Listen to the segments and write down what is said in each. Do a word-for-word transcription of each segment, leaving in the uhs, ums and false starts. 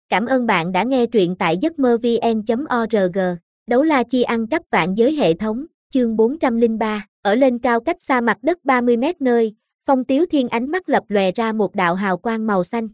Cảm ơn bạn đã nghe truyện tại giấc mơ vn chấm org. Đấu la chi ăn cắp vạn giới hệ thống, chương bốn trăm lẻ ba, ở lên cao cách xa mặt đất ba mươi mét nơi, Phong Tiếu Thiên ánh mắt lập lòe ra một đạo hào quang màu xanh.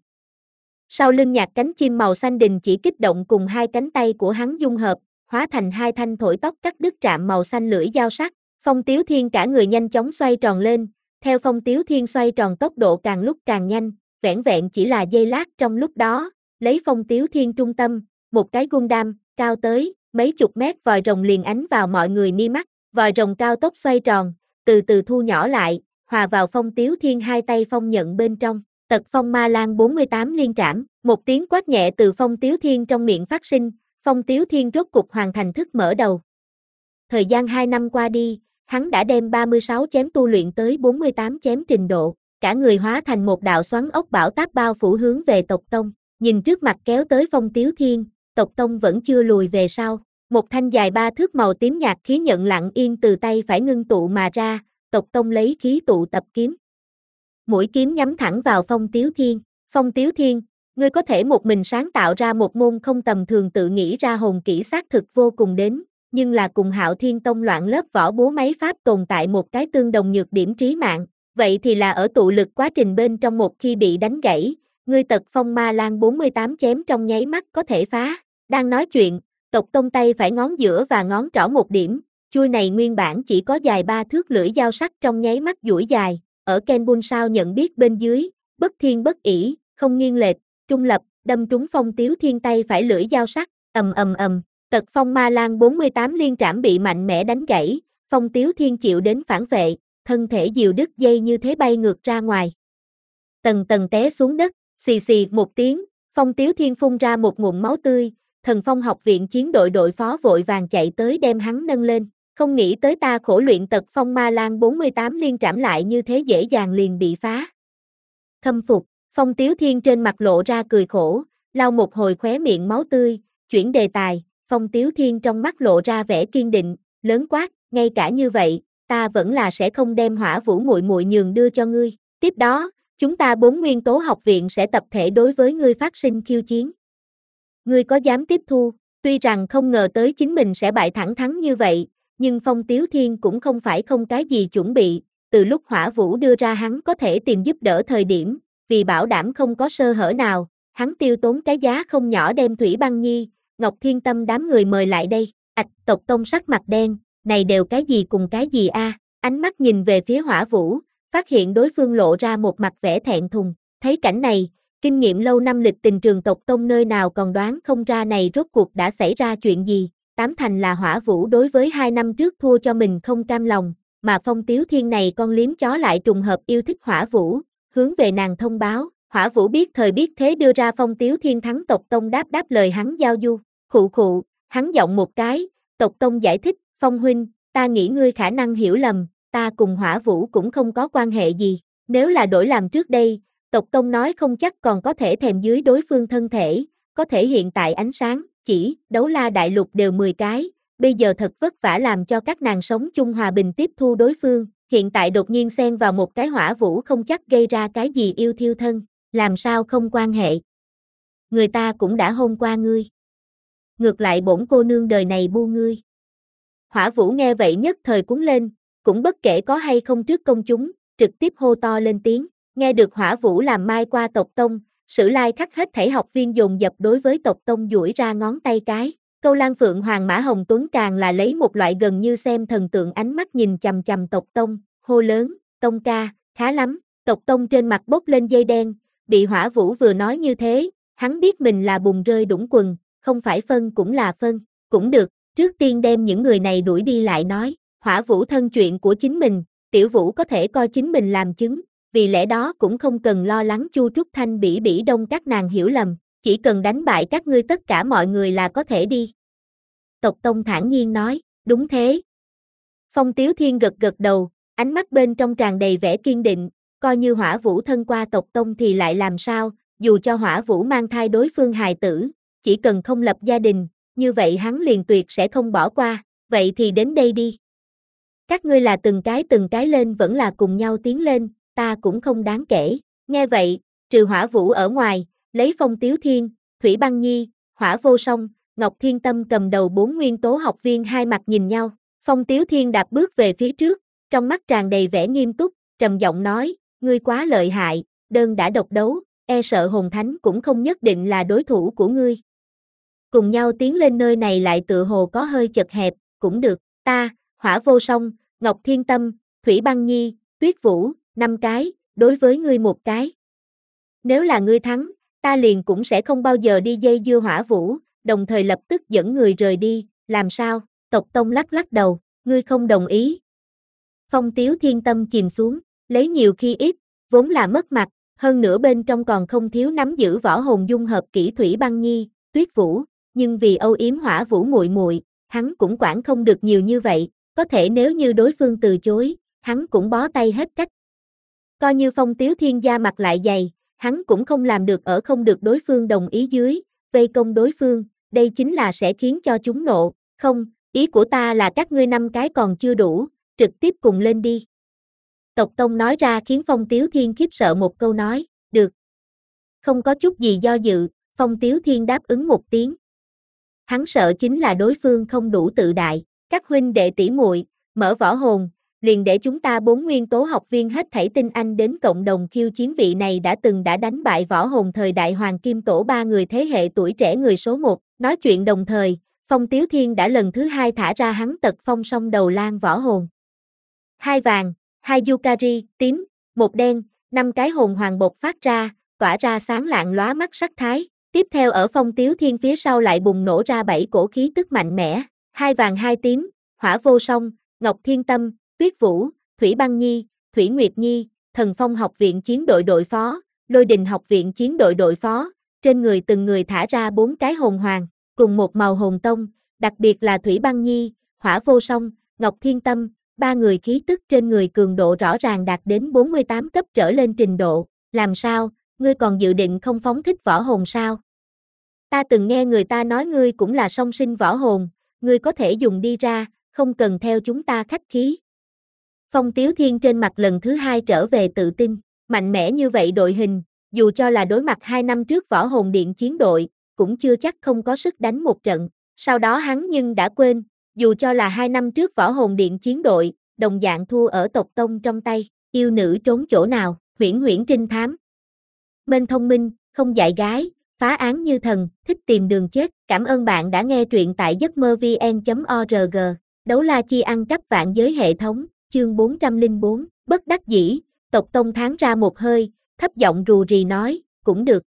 Sau lưng nhạc cánh chim màu xanh đình chỉ kích động cùng hai cánh tay của hắn dung hợp, hóa thành hai thanh thổi tóc cắt đứt trạm màu xanh lưỡi dao sắc. Phong Tiếu Thiên cả người nhanh chóng xoay tròn lên, theo Phong Tiếu Thiên xoay tròn tốc độ càng lúc càng nhanh, vẻn vẹn chỉ là giây lát trong lúc đó, lấy Phong Tiếu Thiên trung tâm, một cái Gundam, cao tới mấy chục mét vòi rồng liền ánh vào mọi người mi mắt, vòi rồng cao tốc xoay tròn, từ từ thu nhỏ lại, hòa vào Phong Tiếu Thiên hai tay phong nhận bên trong. Tật Phong Ma Lan bốn mươi tám liên trảm, một tiếng quát nhẹ từ Phong Tiếu Thiên trong miệng phát sinh, Phong Tiếu Thiên rốt cục hoàn thành thức mở đầu. Thời gian hai năm qua đi, hắn đã đem ba mươi sáu chém tu luyện tới bốn mươi tám chém trình độ, cả người hóa thành một đạo xoắn ốc bão táp bao phủ hướng về tộc tông, nhìn trước mặt kéo tới Phong Tiếu Thiên, tộc tông vẫn chưa lùi về sau, một thanh dài ba thước màu tím nhạt khí nhận lặng yên từ tay phải ngưng tụ mà ra, tộc tông lấy khí tụ tập kiếm. Mũi kiếm nhắm thẳng vào Phong Tiếu Thiên. Phong Tiếu Thiên, ngươi có thể một mình sáng tạo ra một môn không tầm thường tự nghĩ ra hồn kỹ xác thực vô cùng đến, nhưng là cùng Hạo Thiên Tông loạn lớp võ bố máy pháp tồn tại một cái tương đồng nhược điểm trí mạng, vậy thì là ở tụ lực quá trình bên trong một khi bị đánh gãy, ngươi Tật Phong Ma Lan bốn mươi tám chém trong nháy mắt có thể phá. Đang nói chuyện, tộc tông tay phải ngón giữa và ngón trỏ một điểm, chuôi này nguyên bản chỉ có dài ba thước lưỡi dao sắc trong nháy mắt duỗi dài. Ở Kenbun sao nhận biết bên dưới, bất thiên bất ỷ, không nghiêng lệch, trung lập, đâm trúng Phong Tiếu Thiên tay phải lưỡi dao sắc, ầm ầm ầm, Tật Phong Ma Lan bốn mươi tám liên trảm bị mạnh mẽ đánh gãy, Phong Tiếu Thiên chịu đến phản vệ, thân thể diều đứt dây như thế bay ngược ra ngoài. Tầng tầng té xuống đất, xì xì một tiếng, Phong Tiếu Thiên phun ra một ngụm máu tươi, Thần Phong học viện chiến đội đội phó vội vàng chạy tới đem hắn nâng lên. Không nghĩ tới ta khổ luyện Tật Phong Ma Lan bốn mươi tám liên trảm lại như thế dễ dàng liền bị phá. Khâm phục, Phong Tiếu Thiên trên mặt lộ ra cười khổ, lau một hồi khóe miệng máu tươi, chuyển đề tài, Phong Tiếu Thiên trong mắt lộ ra vẻ kiên định, lớn quát, ngay cả như vậy, ta vẫn là sẽ không đem Hỏa Vũ muội muội nhường đưa cho ngươi. Tiếp đó, chúng ta bốn nguyên tố học viện sẽ tập thể đối với ngươi phát sinh khiêu chiến. Ngươi có dám tiếp thu? Tuy rằng không ngờ tới chính mình sẽ bại thẳng thắn như vậy, nhưng Phong Tiếu Thiên cũng không phải không cái gì chuẩn bị, từ lúc Hỏa Vũ đưa ra hắn có thể tìm giúp đỡ thời điểm, vì bảo đảm không có sơ hở nào, hắn tiêu tốn cái giá không nhỏ đem Thủy Băng Nhi, Ngọc Thiên Tâm đám người mời lại đây. Ạch, tộc tông sắc mặt đen, này đều cái gì cùng cái gì a? Ánh mắt nhìn về phía Hỏa Vũ, phát hiện đối phương lộ ra một mặt vẻ thẹn thùng, thấy cảnh này, kinh nghiệm lâu năm lịch tình trường tộc tông nơi nào còn đoán không ra này rốt cuộc đã xảy ra chuyện gì. Tám thành là Hỏa Vũ đối với hai năm trước thua cho mình không cam lòng, mà Phong Tiếu Thiên này con liếm chó lại trùng hợp yêu thích Hỏa Vũ, hướng về nàng thông báo. Hỏa Vũ biết thời biết thế đưa ra Phong Tiếu Thiên thắng tộc tông đáp đáp lời hắn giao du, khụ khụ, hắn giọng một cái, tộc tông giải thích, Phong huynh, ta nghĩ ngươi khả năng hiểu lầm, ta cùng Hỏa Vũ cũng không có quan hệ gì, nếu là đổi làm trước đây, tộc tông nói không chắc còn có thể thèm dưới đối phương thân thể, có thể hiện tại ánh sáng. Chỉ, đấu la đại lục đều mười cái, bây giờ thật vất vả làm cho các nàng sống chung hòa bình tiếp thu đối phương, hiện tại đột nhiên xen vào một cái Hỏa Vũ không chắc gây ra cái gì yêu thiêu thân, làm sao không quan hệ. Người ta cũng đã hôn qua ngươi. Ngược lại bổn cô nương đời này bu ngươi. Hỏa Vũ nghe vậy nhất thời cuốn lên, cũng bất kể có hay không trước công chúng, trực tiếp hô to lên tiếng, nghe được Hỏa Vũ làm mai qua tộc tông. Sử Lai khắc hết thảy học viên dồn dập đối với tộc tông duỗi ra ngón tay cái, Câu Lan Phượng Hoàng Mã Hồng Tuấn càng là lấy một loại gần như xem thần tượng ánh mắt nhìn chằm chằm tộc tông, hô lớn, tông ca, khá lắm, tộc tông trên mặt bốc lên dây đen, bị Hỏa Vũ vừa nói như thế, hắn biết mình là bùn rơi đũng quần, không phải phân cũng là phân, cũng được, trước tiên đem những người này đuổi đi lại nói, Hỏa Vũ thân chuyện của chính mình, Tiểu Vũ có thể coi chính mình làm chứng. Vì lẽ đó cũng không cần lo lắng Chu Trúc Thanh bỉ bỉ đông các nàng hiểu lầm, chỉ cần đánh bại các ngươi tất cả mọi người là có thể đi. Tộc Tông thản nhiên nói, đúng thế. Phong Tiếu Thiên gật gật đầu, ánh mắt bên trong tràn đầy vẻ kiên định, coi như Hỏa Vũ thân qua tộc Tông thì lại làm sao, dù cho Hỏa Vũ mang thai đối phương hài tử, chỉ cần không lập gia đình, như vậy hắn liền tuyệt sẽ không bỏ qua, vậy thì đến đây đi. Các ngươi là từng cái từng cái lên vẫn là cùng nhau tiến lên, ta cũng không đáng kể. Nghe vậy, trừ Hỏa Vũ ở ngoài, lấy Phong Tiếu Thiên, Thủy Băng Nhi, Hỏa Vô Song, Ngọc Thiên Tâm cầm đầu bốn nguyên tố học viên hai mặt nhìn nhau. Phong Tiếu Thiên đạp bước về phía trước, trong mắt tràn đầy vẻ nghiêm túc, trầm giọng nói, ngươi quá lợi hại, đơn đã độc đấu, e sợ hồn thánh cũng không nhất định là đối thủ của ngươi. Cùng nhau tiến lên nơi này lại tựa hồ có hơi chật hẹp, cũng được, ta, Hỏa Vô Song, Ngọc Thiên Tâm, Thủy Băng Nhi, Tuyết Vũ, năm cái, đối với ngươi một cái. Nếu là ngươi thắng, ta liền cũng sẽ không bao giờ đi dây dưa Hỏa Vũ, đồng thời lập tức dẫn người rời đi, làm sao? Tộc Tông lắc lắc đầu, ngươi không đồng ý. Phong Tiếu Thiên tâm chìm xuống, lấy nhiều khi ít, vốn là mất mặt, hơn nữa bên trong còn không thiếu nắm giữ võ hồn dung hợp kỹ Thủy Băng Nhi, Tuyết Vũ, nhưng vì âu yếm Hỏa Vũ muội muội, hắn cũng quản không được nhiều như vậy, có thể nếu như đối phương từ chối, hắn cũng bó tay hết cách. Coi như Phong Tiếu Thiên da mặt lại dày, hắn cũng không làm được ở không được đối phương đồng ý dưới, vây công đối phương, đây chính là sẽ khiến cho chúng nộ, không, ý của ta là các ngươi năm cái còn chưa đủ, trực tiếp cùng lên đi. Tộc Tông nói ra khiến Phong Tiếu Thiên khiếp sợ một câu nói, được. Không có chút gì do dự, Phong Tiếu Thiên đáp ứng một tiếng. Hắn sợ chính là đối phương không đủ tự đại, các huynh đệ tỷ muội, mở võ hồn, liền để chúng ta bốn nguyên tố học viên hết thảy tinh anh đến cộng đồng khiêu chiến vị này đã từng đã đánh bại võ hồn thời đại Hoàng Kim Tổ ba người thế hệ tuổi trẻ người số một, nói chuyện đồng thời, Phong Tiếu Thiên đã lần thứ hai thả ra hắn tật phong song đầu lan võ hồn. Hai vàng, hai Yukari, tím, một đen, năm cái hồn hoàng bộc phát ra, tỏa ra sáng lạng lóa mắt sắc thái. Tiếp theo ở Phong Tiếu Thiên phía sau lại bùng nổ ra bảy cổ khí tức mạnh mẽ, hai vàng hai tím, Hỏa Vô Song, Ngọc Thiên Tâm, Tuyết Vũ, Thủy Băng Nhi, Thủy Nguyệt Nhi, Thần Phong học viện chiến đội đội phó, Lôi Đình học viện chiến đội đội phó, trên người từng người thả ra bốn cái hồn hoàng, cùng một màu hồn tông, đặc biệt là Thủy Băng Nhi, Hỏa Vô Song, Ngọc Thiên Tâm, ba người khí tức trên người cường độ rõ ràng đạt đến bốn mươi tám cấp trở lên trình độ, làm sao, ngươi còn dự định không phóng thích võ hồn sao? Ta từng nghe người ta nói ngươi cũng là song sinh võ hồn, ngươi có thể dùng đi ra, không cần theo chúng ta khách khí. Phong Tiếu Thiên trên mặt lần thứ hai trở về tự tin, mạnh mẽ như vậy đội hình, dù cho là đối mặt hai năm trước võ hồn điện chiến đội, cũng chưa chắc không có sức đánh một trận, sau đó hắn nhưng đã quên, dù cho là hai năm trước võ hồn điện chiến đội, đồng dạng thua ở tộc Tông trong tay, yêu nữ trốn chỗ nào, huyễn huyễn trinh thám. Mênh thông minh, không dạy gái, phá án như thần, thích tìm đường chết. Cảm ơn bạn đã nghe truyện tại giấc mơ vn chấm org. Đấu la chi ăn cắp vạn giới hệ thống, chương bốn trăm lẻ bốn, bất đắc dĩ, tộc Tông thán ra một hơi, thấp giọng rù rì nói, cũng được.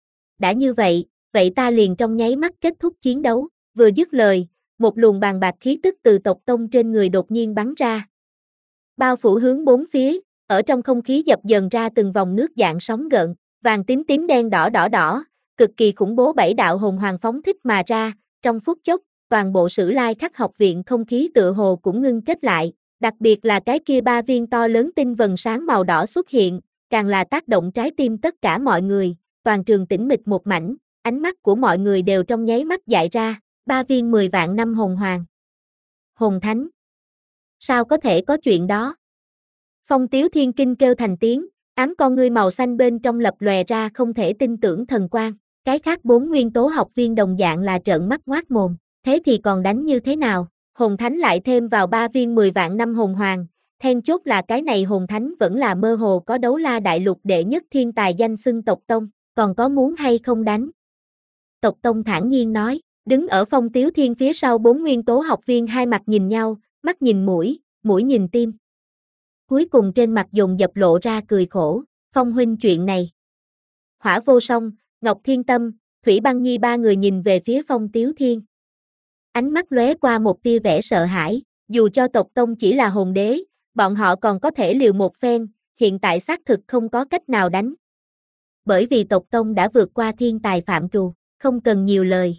Đã như vậy, vậy ta liền trong nháy mắt kết thúc chiến đấu, vừa dứt lời, một luồng bàn bạc khí tức từ tộc Tông trên người đột nhiên bắn ra. Bao phủ hướng bốn phía, ở trong không khí dập dần ra từng vòng nước dạng sóng gợn, vàng tím tím đen đỏ đỏ đỏ, cực kỳ khủng bố bảy đạo hồn hoàng phóng thích mà ra, trong phút chốc, toàn bộ Sử Lai Khắc học viện không khí tựa hồ cũng ngưng kết lại, đặc biệt là cái kia ba viên to lớn tinh vần sáng màu đỏ xuất hiện, càng là tác động trái tim tất cả mọi người, toàn trường tĩnh mịch một mảnh, ánh mắt của mọi người đều trong nháy mắt dại ra, ba viên mười vạn năm hồn hoàng. Hồn thánh. Sao có thể có chuyện đó? Phong Tiếu Thiên kinh kêu thành tiếng, ám con ngươi màu xanh bên trong lập lòe ra không thể tin tưởng thần quang. Cái khác bốn nguyên tố học viên đồng dạng là trợn mắt ngoác mồm, thế thì còn đánh như thế nào? Hồn thánh lại thêm vào ba viên mười vạn năm hồn hoàng, then chốt là cái này hồn thánh vẫn là mơ hồ có đấu la đại lục đệ nhất thiên tài danh xưng tộc Tông, còn có muốn hay không đánh? Tộc Tông thản nhiên nói, đứng ở Phong Tiếu Thiên phía sau bốn nguyên tố học viên hai mặt nhìn nhau, mắt nhìn mũi, mũi nhìn tim. Cuối cùng trên mặt dồn dập lộ ra cười khổ, Phong huynh chuyện này. Hỏa Vô Song, Ngọc Thiên Tâm, Thủy Băng Nhi ba người nhìn về phía Phong Tiếu Thiên. Ánh mắt lóe qua một tia vẻ sợ hãi, dù cho tộc Tông chỉ là hồn đế, bọn họ còn có thể liều một phen, hiện tại xác thực không có cách nào đánh. Bởi vì tộc Tông đã vượt qua thiên tài phạm trù, không cần nhiều lời.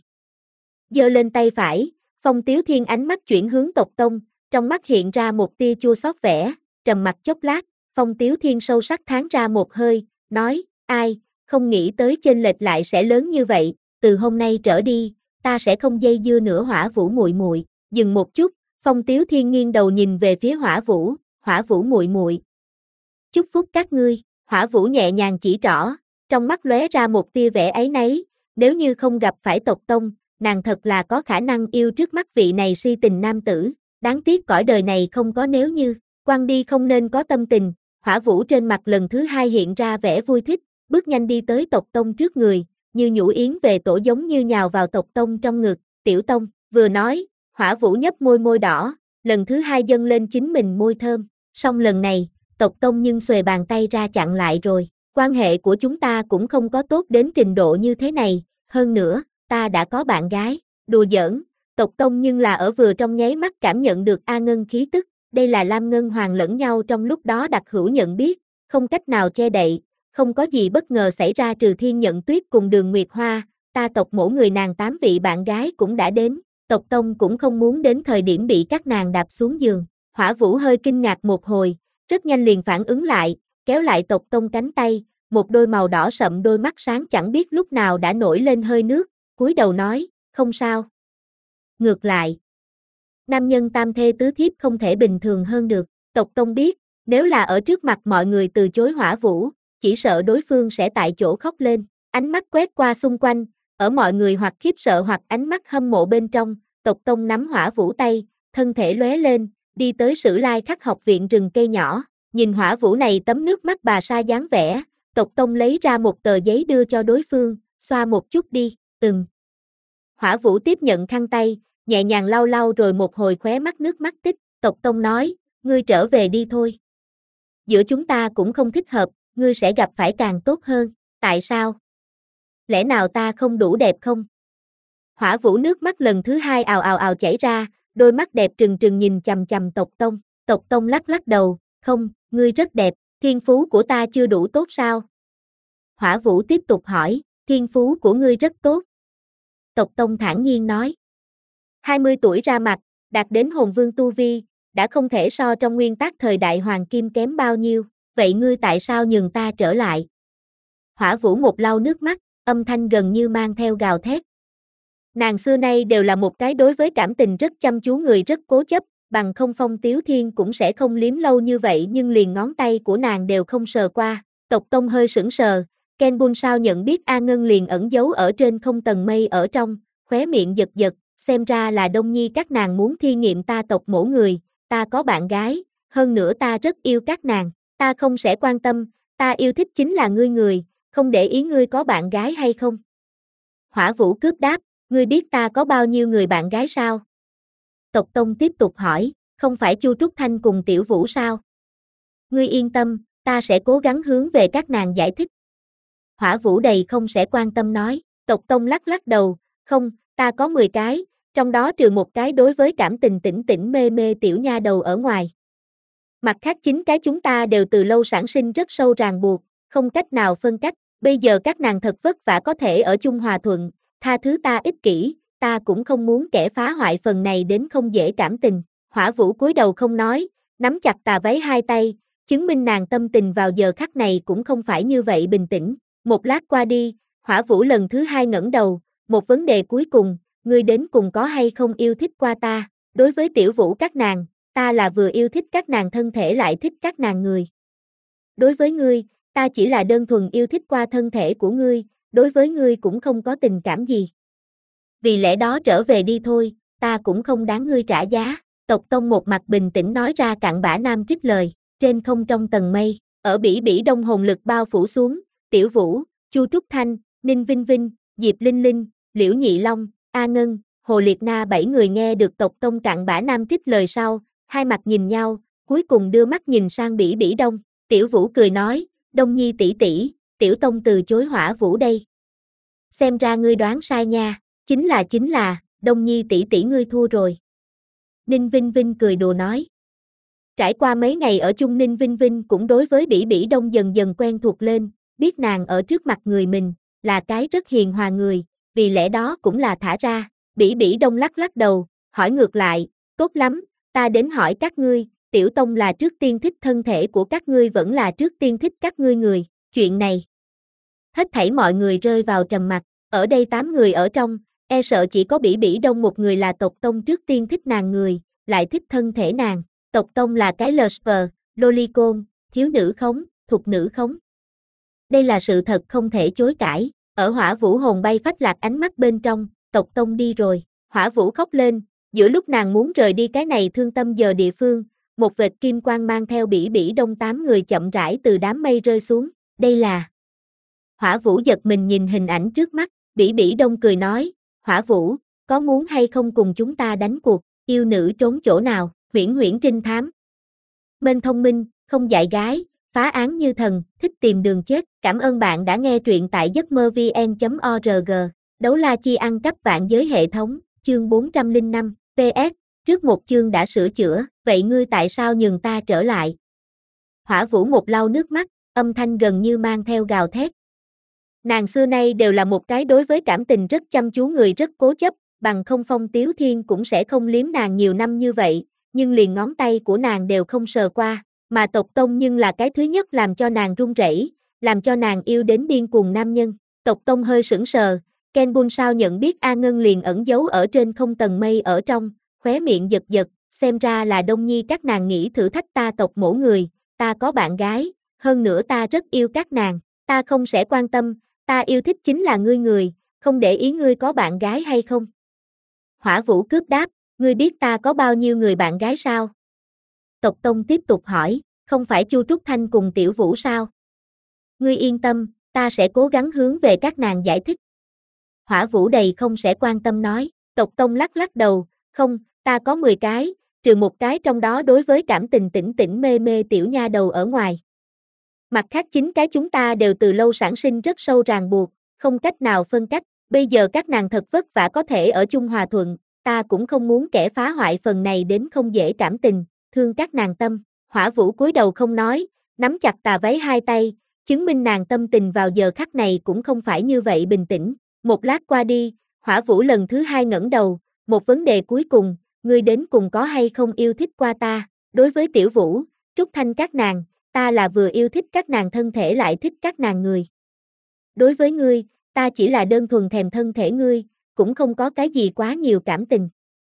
Giơ lên tay phải, Phong Tiếu Thiên ánh mắt chuyển hướng tộc Tông, trong mắt hiện ra một tia chua xót vẻ, trầm mặc chốc lát, Phong Tiếu Thiên sâu sắc thán ra một hơi, nói, ai, không nghĩ tới chênh lệch lại sẽ lớn như vậy, từ hôm nay trở đi, ta sẽ không dây dưa nữa Hỏa Vũ muội muội. Dừng một chút, Phong Tiếu Thiên nghiêng đầu nhìn về phía Hỏa Vũ, Hỏa Vũ muội muội. Chúc phúc các ngươi, Hỏa Vũ nhẹ nhàng chỉ trỏ, trong mắt lóe ra một tia vẻ áy náy, Nếu như không gặp phải tộc tông, nàng thật là có khả năng yêu trước mắt vị này si tình nam tử, đáng tiếc cõi đời này không có nếu như, quăng đi không nên có tâm tình, Hỏa Vũ trên mặt lần thứ hai hiện ra vẻ vui thích, bước nhanh đi tới tộc tông trước người, như nhũ yến về tổ giống như nhào vào tộc tông trong ngực, tiểu tông, vừa nói, Hỏa Vũ nhấp môi môi đỏ, lần thứ hai dâng lên chính mình môi thơm, song lần này, tộc tông nhưng xuề bàn tay ra chặn lại rồi, quan hệ của chúng ta cũng không có tốt đến trình độ như thế này, hơn nữa, ta đã có bạn gái, đùa giỡn, tộc tông nhưng là ở vừa trong nháy mắt cảm nhận được A Ngân khí tức, đây là Lam Ngân Hoàng lẫn nhau trong lúc đó đặc hữu nhận biết, không cách nào che đậy, không có gì bất ngờ xảy ra trừ Thiên Nhận Tuyết cùng Đường Nguyệt Hoa, ta tộc mỗi người nàng tám vị bạn gái cũng đã đến, tộc tông cũng không muốn đến thời điểm bị các nàng đạp xuống giường, Hỏa Vũ hơi kinh ngạc một hồi, rất nhanh liền phản ứng lại, kéo lại tộc tông cánh tay, một đôi màu đỏ sậm đôi mắt sáng chẳng biết lúc nào đã nổi lên hơi nước, cúi đầu nói, không sao. Ngược lại, nam nhân tam thê tứ thiếp không thể bình thường hơn được, tộc tông biết, nếu là ở trước mặt mọi người từ chối Hỏa Vũ, chỉ sợ đối phương sẽ tại chỗ khóc lên, ánh mắt quét qua xung quanh, ở mọi người hoặc khiếp sợ hoặc ánh mắt hâm mộ bên trong, tộc tông nắm Hỏa Vũ tay, thân thể lóe lên, đi tới Sử Lai Khắc học viện rừng cây nhỏ, nhìn Hỏa Vũ này tấm nước mắt bà sa dáng vẻ, tộc tông lấy ra một tờ giấy đưa cho đối phương, xoa một chút đi, ừm. Hỏa Vũ tiếp nhận khăn tay, nhẹ nhàng lau lau rồi một hồi khóe mắt nước mắt tích, tộc tông nói, ngươi trở về đi thôi. Giữa chúng ta cũng không thích hợp, ngươi sẽ gặp phải càng tốt hơn, tại sao? Lẽ nào ta không đủ đẹp không? Hỏa Vũ nước mắt lần thứ hai ào ào ào chảy ra, đôi mắt đẹp trừng trừng nhìn chằm chằm tộc tông, tộc tông lắc lắc đầu, không, ngươi rất đẹp, thiên phú của ta chưa đủ tốt sao? Hỏa Vũ tiếp tục hỏi, thiên phú của ngươi rất tốt. Tộc tông thản nhiên nói, hai mươi tuổi ra mặt, đạt đến hồn vương tu vi, đã không thể so trong nguyên tắc thời đại hoàng kim kém bao nhiêu, vậy ngươi tại sao nhường ta trở lại? Hỏa Vũ một lau nước mắt, âm thanh gần như mang theo gào thét. Nàng xưa nay đều là một cái đối với cảm tình rất chăm chú người rất cố chấp, bằng không Phong Tiếu Thiên cũng sẽ không liếm lâu như vậy nhưng liền ngón tay của nàng đều không sờ qua. Tộc tông hơi sững sờ, Ken Bun sao nhận biết A Ngân liền ẩn giấu ở trên không tầng mây ở trong, khóe miệng giật giật, xem ra là Đông Nhi các nàng muốn thi nghiệm ta tộc mổ người, ta có bạn gái, hơn nữa ta rất yêu các nàng, ta không sẽ quan tâm, ta yêu thích chính là ngươi người, không để ý ngươi có bạn gái hay không. Hỏa Vũ cướp đáp, ngươi biết ta có bao nhiêu người bạn gái sao? Tộc tông tiếp tục hỏi, không phải Chu Trúc Thanh cùng Tiểu Vũ sao? Ngươi yên tâm, ta sẽ cố gắng hướng về các nàng giải thích. Hỏa Vũ đầy không sẽ quan tâm nói, tộc tông lắc lắc đầu, không, ta có mười cái, trong đó trừ một cái đối với cảm tình tỉnh tỉnh mê mê tiểu nha đầu ở ngoài. Mặt khác chín cái chúng ta đều từ lâu sản sinh rất sâu ràng buộc, không cách nào phân cách, bây giờ các nàng thật vất vả có thể ở chung hòa thuận, tha thứ ta ích kỷ, ta cũng không muốn kẻ phá hoại phần này đến không dễ cảm tình. Hỏa Vũ cúi đầu không nói, nắm chặt tà váy hai tay, chứng minh nàng tâm tình vào giờ khắc này cũng không phải như vậy bình tĩnh. Một lát qua đi, Hỏa Vũ lần thứ hai ngẩng đầu, một vấn đề cuối cùng, ngươi đến cùng có hay không yêu thích qua ta, đối với Tiểu Vũ các nàng, ta là vừa yêu thích các nàng thân thể lại thích các nàng người. Đối với ngươi, ta chỉ là đơn thuần yêu thích qua thân thể của ngươi, đối với ngươi cũng không có tình cảm gì. Vì lẽ đó trở về đi thôi, ta cũng không đáng ngươi trả giá. Tộc tông một mặt bình tĩnh nói ra cặn bã nam trích lời, trên không trong tầng mây, ở bỉ bỉ đông hồn lực bao phủ xuống, Tiểu Vũ, Chu Trúc Thanh, Ninh Vinh Vinh, Diệp Linh Linh, Liễu Nhị Long, A Ngân, Hồ Liệt Na bảy người nghe được tộc tông cặn bã nam trích lời sau, hai mặt nhìn nhau, cuối cùng đưa mắt nhìn sang bỉ bỉ đông, Tiểu Vũ cười nói, Đông Nhi tỷ tỷ, Tiểu Tông từ chối Hỏa Vũ đây. Xem ra ngươi đoán sai nha, chính là chính là, Đông Nhi tỷ tỷ ngươi thua rồi. Ninh Vinh Vinh cười đùa nói. Trải qua mấy ngày ở chung Ninh Vinh Vinh cũng đối với bỉ bỉ đông dần dần quen thuộc lên, biết nàng ở trước mặt người mình, là cái rất hiền hòa người, vì lẽ đó cũng là thả ra, bỉ bỉ đông lắc lắc đầu, hỏi ngược lại, tốt lắm, ta đến hỏi các ngươi, Tiểu Tông là trước tiên thích thân thể của các ngươi vẫn là trước tiên thích các ngươi người, chuyện này. Hết thảy mọi người rơi vào trầm mặc, ở đây tám người ở trong, e sợ chỉ có bỉ bỉ đông một người là tộc tông trước tiên thích nàng người, lại thích thân thể nàng, tộc tông là cái lờ sờ, lolicon, thiếu nữ khống, thục nữ khống. Đây là sự thật không thể chối cãi, Ở Hỏa Vũ hồn bay phách lạc ánh mắt bên trong, tộc tông đi rồi, Hỏa Vũ khóc lên, giữa lúc nàng muốn rời đi cái này thương tâm giờ địa phương, một vệt kim quang mang theo bỉ bỉ đông tám người chậm rãi từ đám mây rơi xuống, đây là... Hỏa Vũ giật mình nhìn hình ảnh trước mắt, bỉ bỉ đông cười nói, Hỏa Vũ, có muốn hay không cùng chúng ta đánh cuộc, yêu nữ trốn chỗ nào, huyễn huyễn trinh thám. Mênh thông minh, không dại gái, phá án như thần, thích tìm đường chết. Cảm ơn bạn đã nghe truyện tại giấc mơ vn chấm org. Đấu la chi ăn cắp vạn giới hệ thống, chương bốn trăm lẻ năm, pê ét, trước một chương đã sửa chữa, vậy ngươi tại sao nhường ta trở lại? Hỏa Vũ một lau nước mắt, âm thanh gần như mang theo gào thét. Nàng xưa nay đều là một cái đối với cảm tình rất chăm chú người rất cố chấp, bằng không Phong Tiếu Thiên cũng sẽ không liếm nàng nhiều năm như vậy, nhưng liền ngón tay của nàng đều không sờ qua, mà tộc Tông nhưng là cái thứ nhất làm cho nàng run rẩy, làm cho nàng yêu đến điên cuồng nam nhân. Tộc Tông hơi sững sờ, Ken Bun sao nhận biết A Ngân liền ẩn giấu ở trên không tầng mây ở trong, khóe miệng giật giật, xem ra là Đông Nhi các nàng nghĩ thử thách ta tộc mổ người, ta có bạn gái, hơn nữa ta rất yêu các nàng, ta không sẽ quan tâm, ta yêu thích chính là ngươi người, không để ý ngươi có bạn gái hay không. Hỏa Vũ cướp đáp, ngươi biết ta có bao nhiêu người bạn gái sao? Tộc Tông tiếp tục hỏi, không phải Chu Trúc Thanh cùng Tiểu Vũ sao? Ngươi yên tâm, ta sẽ cố gắng hướng về các nàng giải thích. Hỏa Vũ đầy không sẽ quan tâm nói, Tộc Tông lắc lắc đầu, không, ta có mười cái, trừ một cái trong đó đối với cảm tình tỉnh tỉnh mê mê tiểu nha đầu ở ngoài. Mặt khác chính cái chúng ta đều từ lâu sản sinh rất sâu ràng buộc, không cách nào phân cách, bây giờ các nàng thật vất vả có thể ở chung hòa thuận, ta cũng không muốn kẻ phá hoại phần này đến không dễ cảm tình, thương các nàng tâm. Hỏa Vũ cúi đầu không nói, nắm chặt tà váy hai tay, chứng minh nàng tâm tình vào giờ khắc này cũng không phải như vậy bình tĩnh. Một lát qua đi, Hỏa Vũ lần thứ hai ngẩng đầu, một vấn đề cuối cùng, ngươi đến cùng có hay không yêu thích qua ta? Đối với Tiểu Vũ, Trúc Thanh các nàng, ta là vừa yêu thích các nàng thân thể lại thích các nàng người. Đối với ngươi, ta chỉ là đơn thuần thèm thân thể ngươi, cũng không có cái gì quá nhiều cảm tình.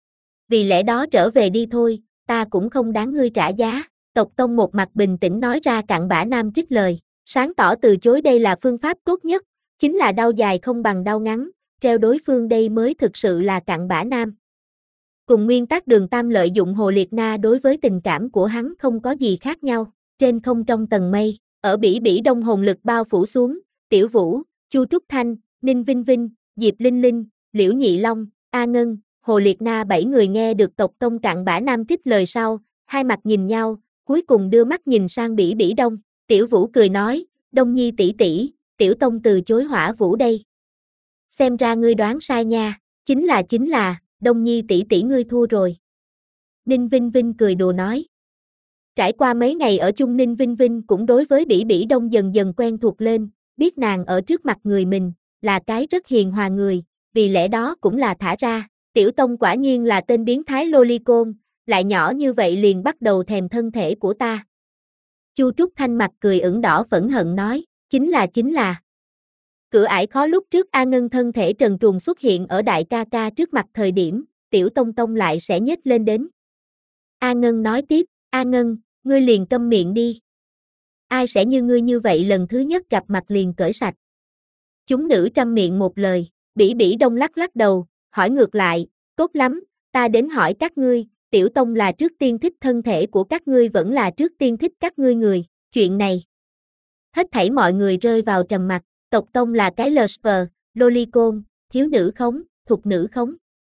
Vì lẽ đó trở về đi thôi, ta cũng không đáng ngươi trả giá. Tộc Tông một mặt bình tĩnh nói ra cặn bã nam trích lời, sáng tỏ từ chối đây là phương pháp tốt nhất, chính là đau dài không bằng đau ngắn, treo đối phương đây mới thực sự là cặn bã nam. Cùng nguyên tắc Đường Tam lợi dụng Hồ Liệt Na đối với tình cảm của hắn không có gì khác nhau, trên không trong tầng mây, ở bỉ bỉ đông hồn lực bao phủ xuống, Tiểu Vũ, Chu Trúc Thanh, Ninh Vinh Vinh, Diệp Linh Linh, Liễu Nhị Long, A Ngân, Hồ Liệt Na bảy người nghe được tộc Tông cặn bã nam trích lời sau, hai mặt nhìn nhau, cuối cùng đưa mắt nhìn sang bỉ bỉ đông, Tiểu Vũ cười nói, Đông Nhi tỷ tỷ, Tiểu Tông từ chối Hỏa Vũ đây. Xem ra ngươi đoán sai nha, chính là chính là, Đông Nhi tỷ tỷ ngươi thua rồi. Ninh Vinh Vinh cười đùa nói. Trải qua mấy ngày ở chung Ninh Vinh Vinh cũng đối với bỉ bỉ đông dần dần quen thuộc lên, biết nàng ở trước mặt người mình, là cái rất hiền hòa người, vì lẽ đó cũng là thả ra, Tiểu Tông quả nhiên là tên biến thái lolicon, lại nhỏ như vậy liền bắt đầu thèm thân thể của ta. Chu Trúc Thanh mặt cười ửng đỏ phẫn hận nói, chính là chính là. Cửa ải khó lúc trước A Ngân thân thể trần truồng xuất hiện ở đại ca ca trước mặt thời điểm, Tiểu Tông Tông lại sẽ nhếch lên đến. A Ngân nói tiếp, A Ngân, ngươi liền câm miệng đi. Ai sẽ như ngươi như vậy lần thứ nhất gặp mặt liền cởi sạch. Chúng nữ trăm miệng một lời, bỉ bỉ đông lắc lắc đầu, hỏi ngược lại, tốt lắm, ta đến hỏi các ngươi, Tiểu Tông là trước tiên thích thân thể của các ngươi vẫn là trước tiên thích các ngươi người, chuyện này. Hết thảy mọi người rơi vào trầm mặc, tộc Tông là cái lờ sờ, lolicon, thiếu nữ khống, thục nữ khống.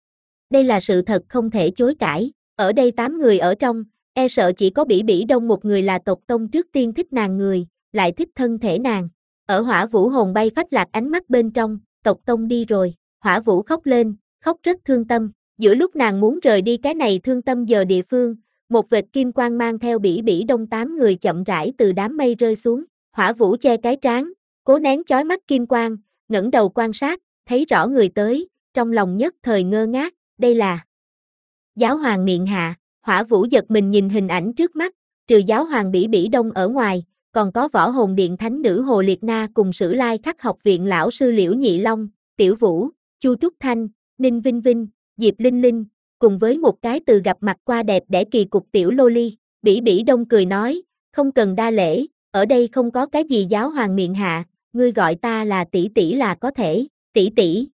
Đây là sự thật không thể chối cãi, ở đây tám người ở trong, e sợ chỉ có bỉ bỉ đông một người là tộc Tông trước tiên thích nàng người, lại thích thân thể nàng. Ở Hỏa Vũ hồn bay phách lạc ánh mắt bên trong, tộc Tông đi rồi, Hỏa Vũ khóc lên, khóc rất thương tâm, giữa lúc nàng muốn rời đi cái này thương tâm giờ địa phương, một vệt kim quang mang theo bỉ bỉ đông tám người chậm rãi từ đám mây rơi xuống, Hỏa Vũ che cái trán, cố nén chói mắt kim quang, ngẩng đầu quan sát, thấy rõ người tới, trong lòng nhất thời ngơ ngác, đây là Giáo hoàng miệng hạ. Hỏa Vũ giật mình nhìn hình ảnh trước mắt, trừ giáo hoàng bỉ bỉ đông ở ngoài, còn có võ hồn điện thánh nữ Hồ Liệt Na cùng Sử Lai Khắc học viện lão sư Liễu Nhị Long, Tiểu Vũ, Chu Trúc Thanh, Ninh Vinh Vinh, Diệp Linh Linh, cùng với một cái từ gặp mặt qua đẹp đẽ kỳ cục tiểu loli. Bỉ bỉ đông cười nói, không cần đa lễ, ở đây không có cái gì giáo hoàng miệng hạ, ngươi gọi ta là tỷ tỷ là có thể, tỷ tỷ.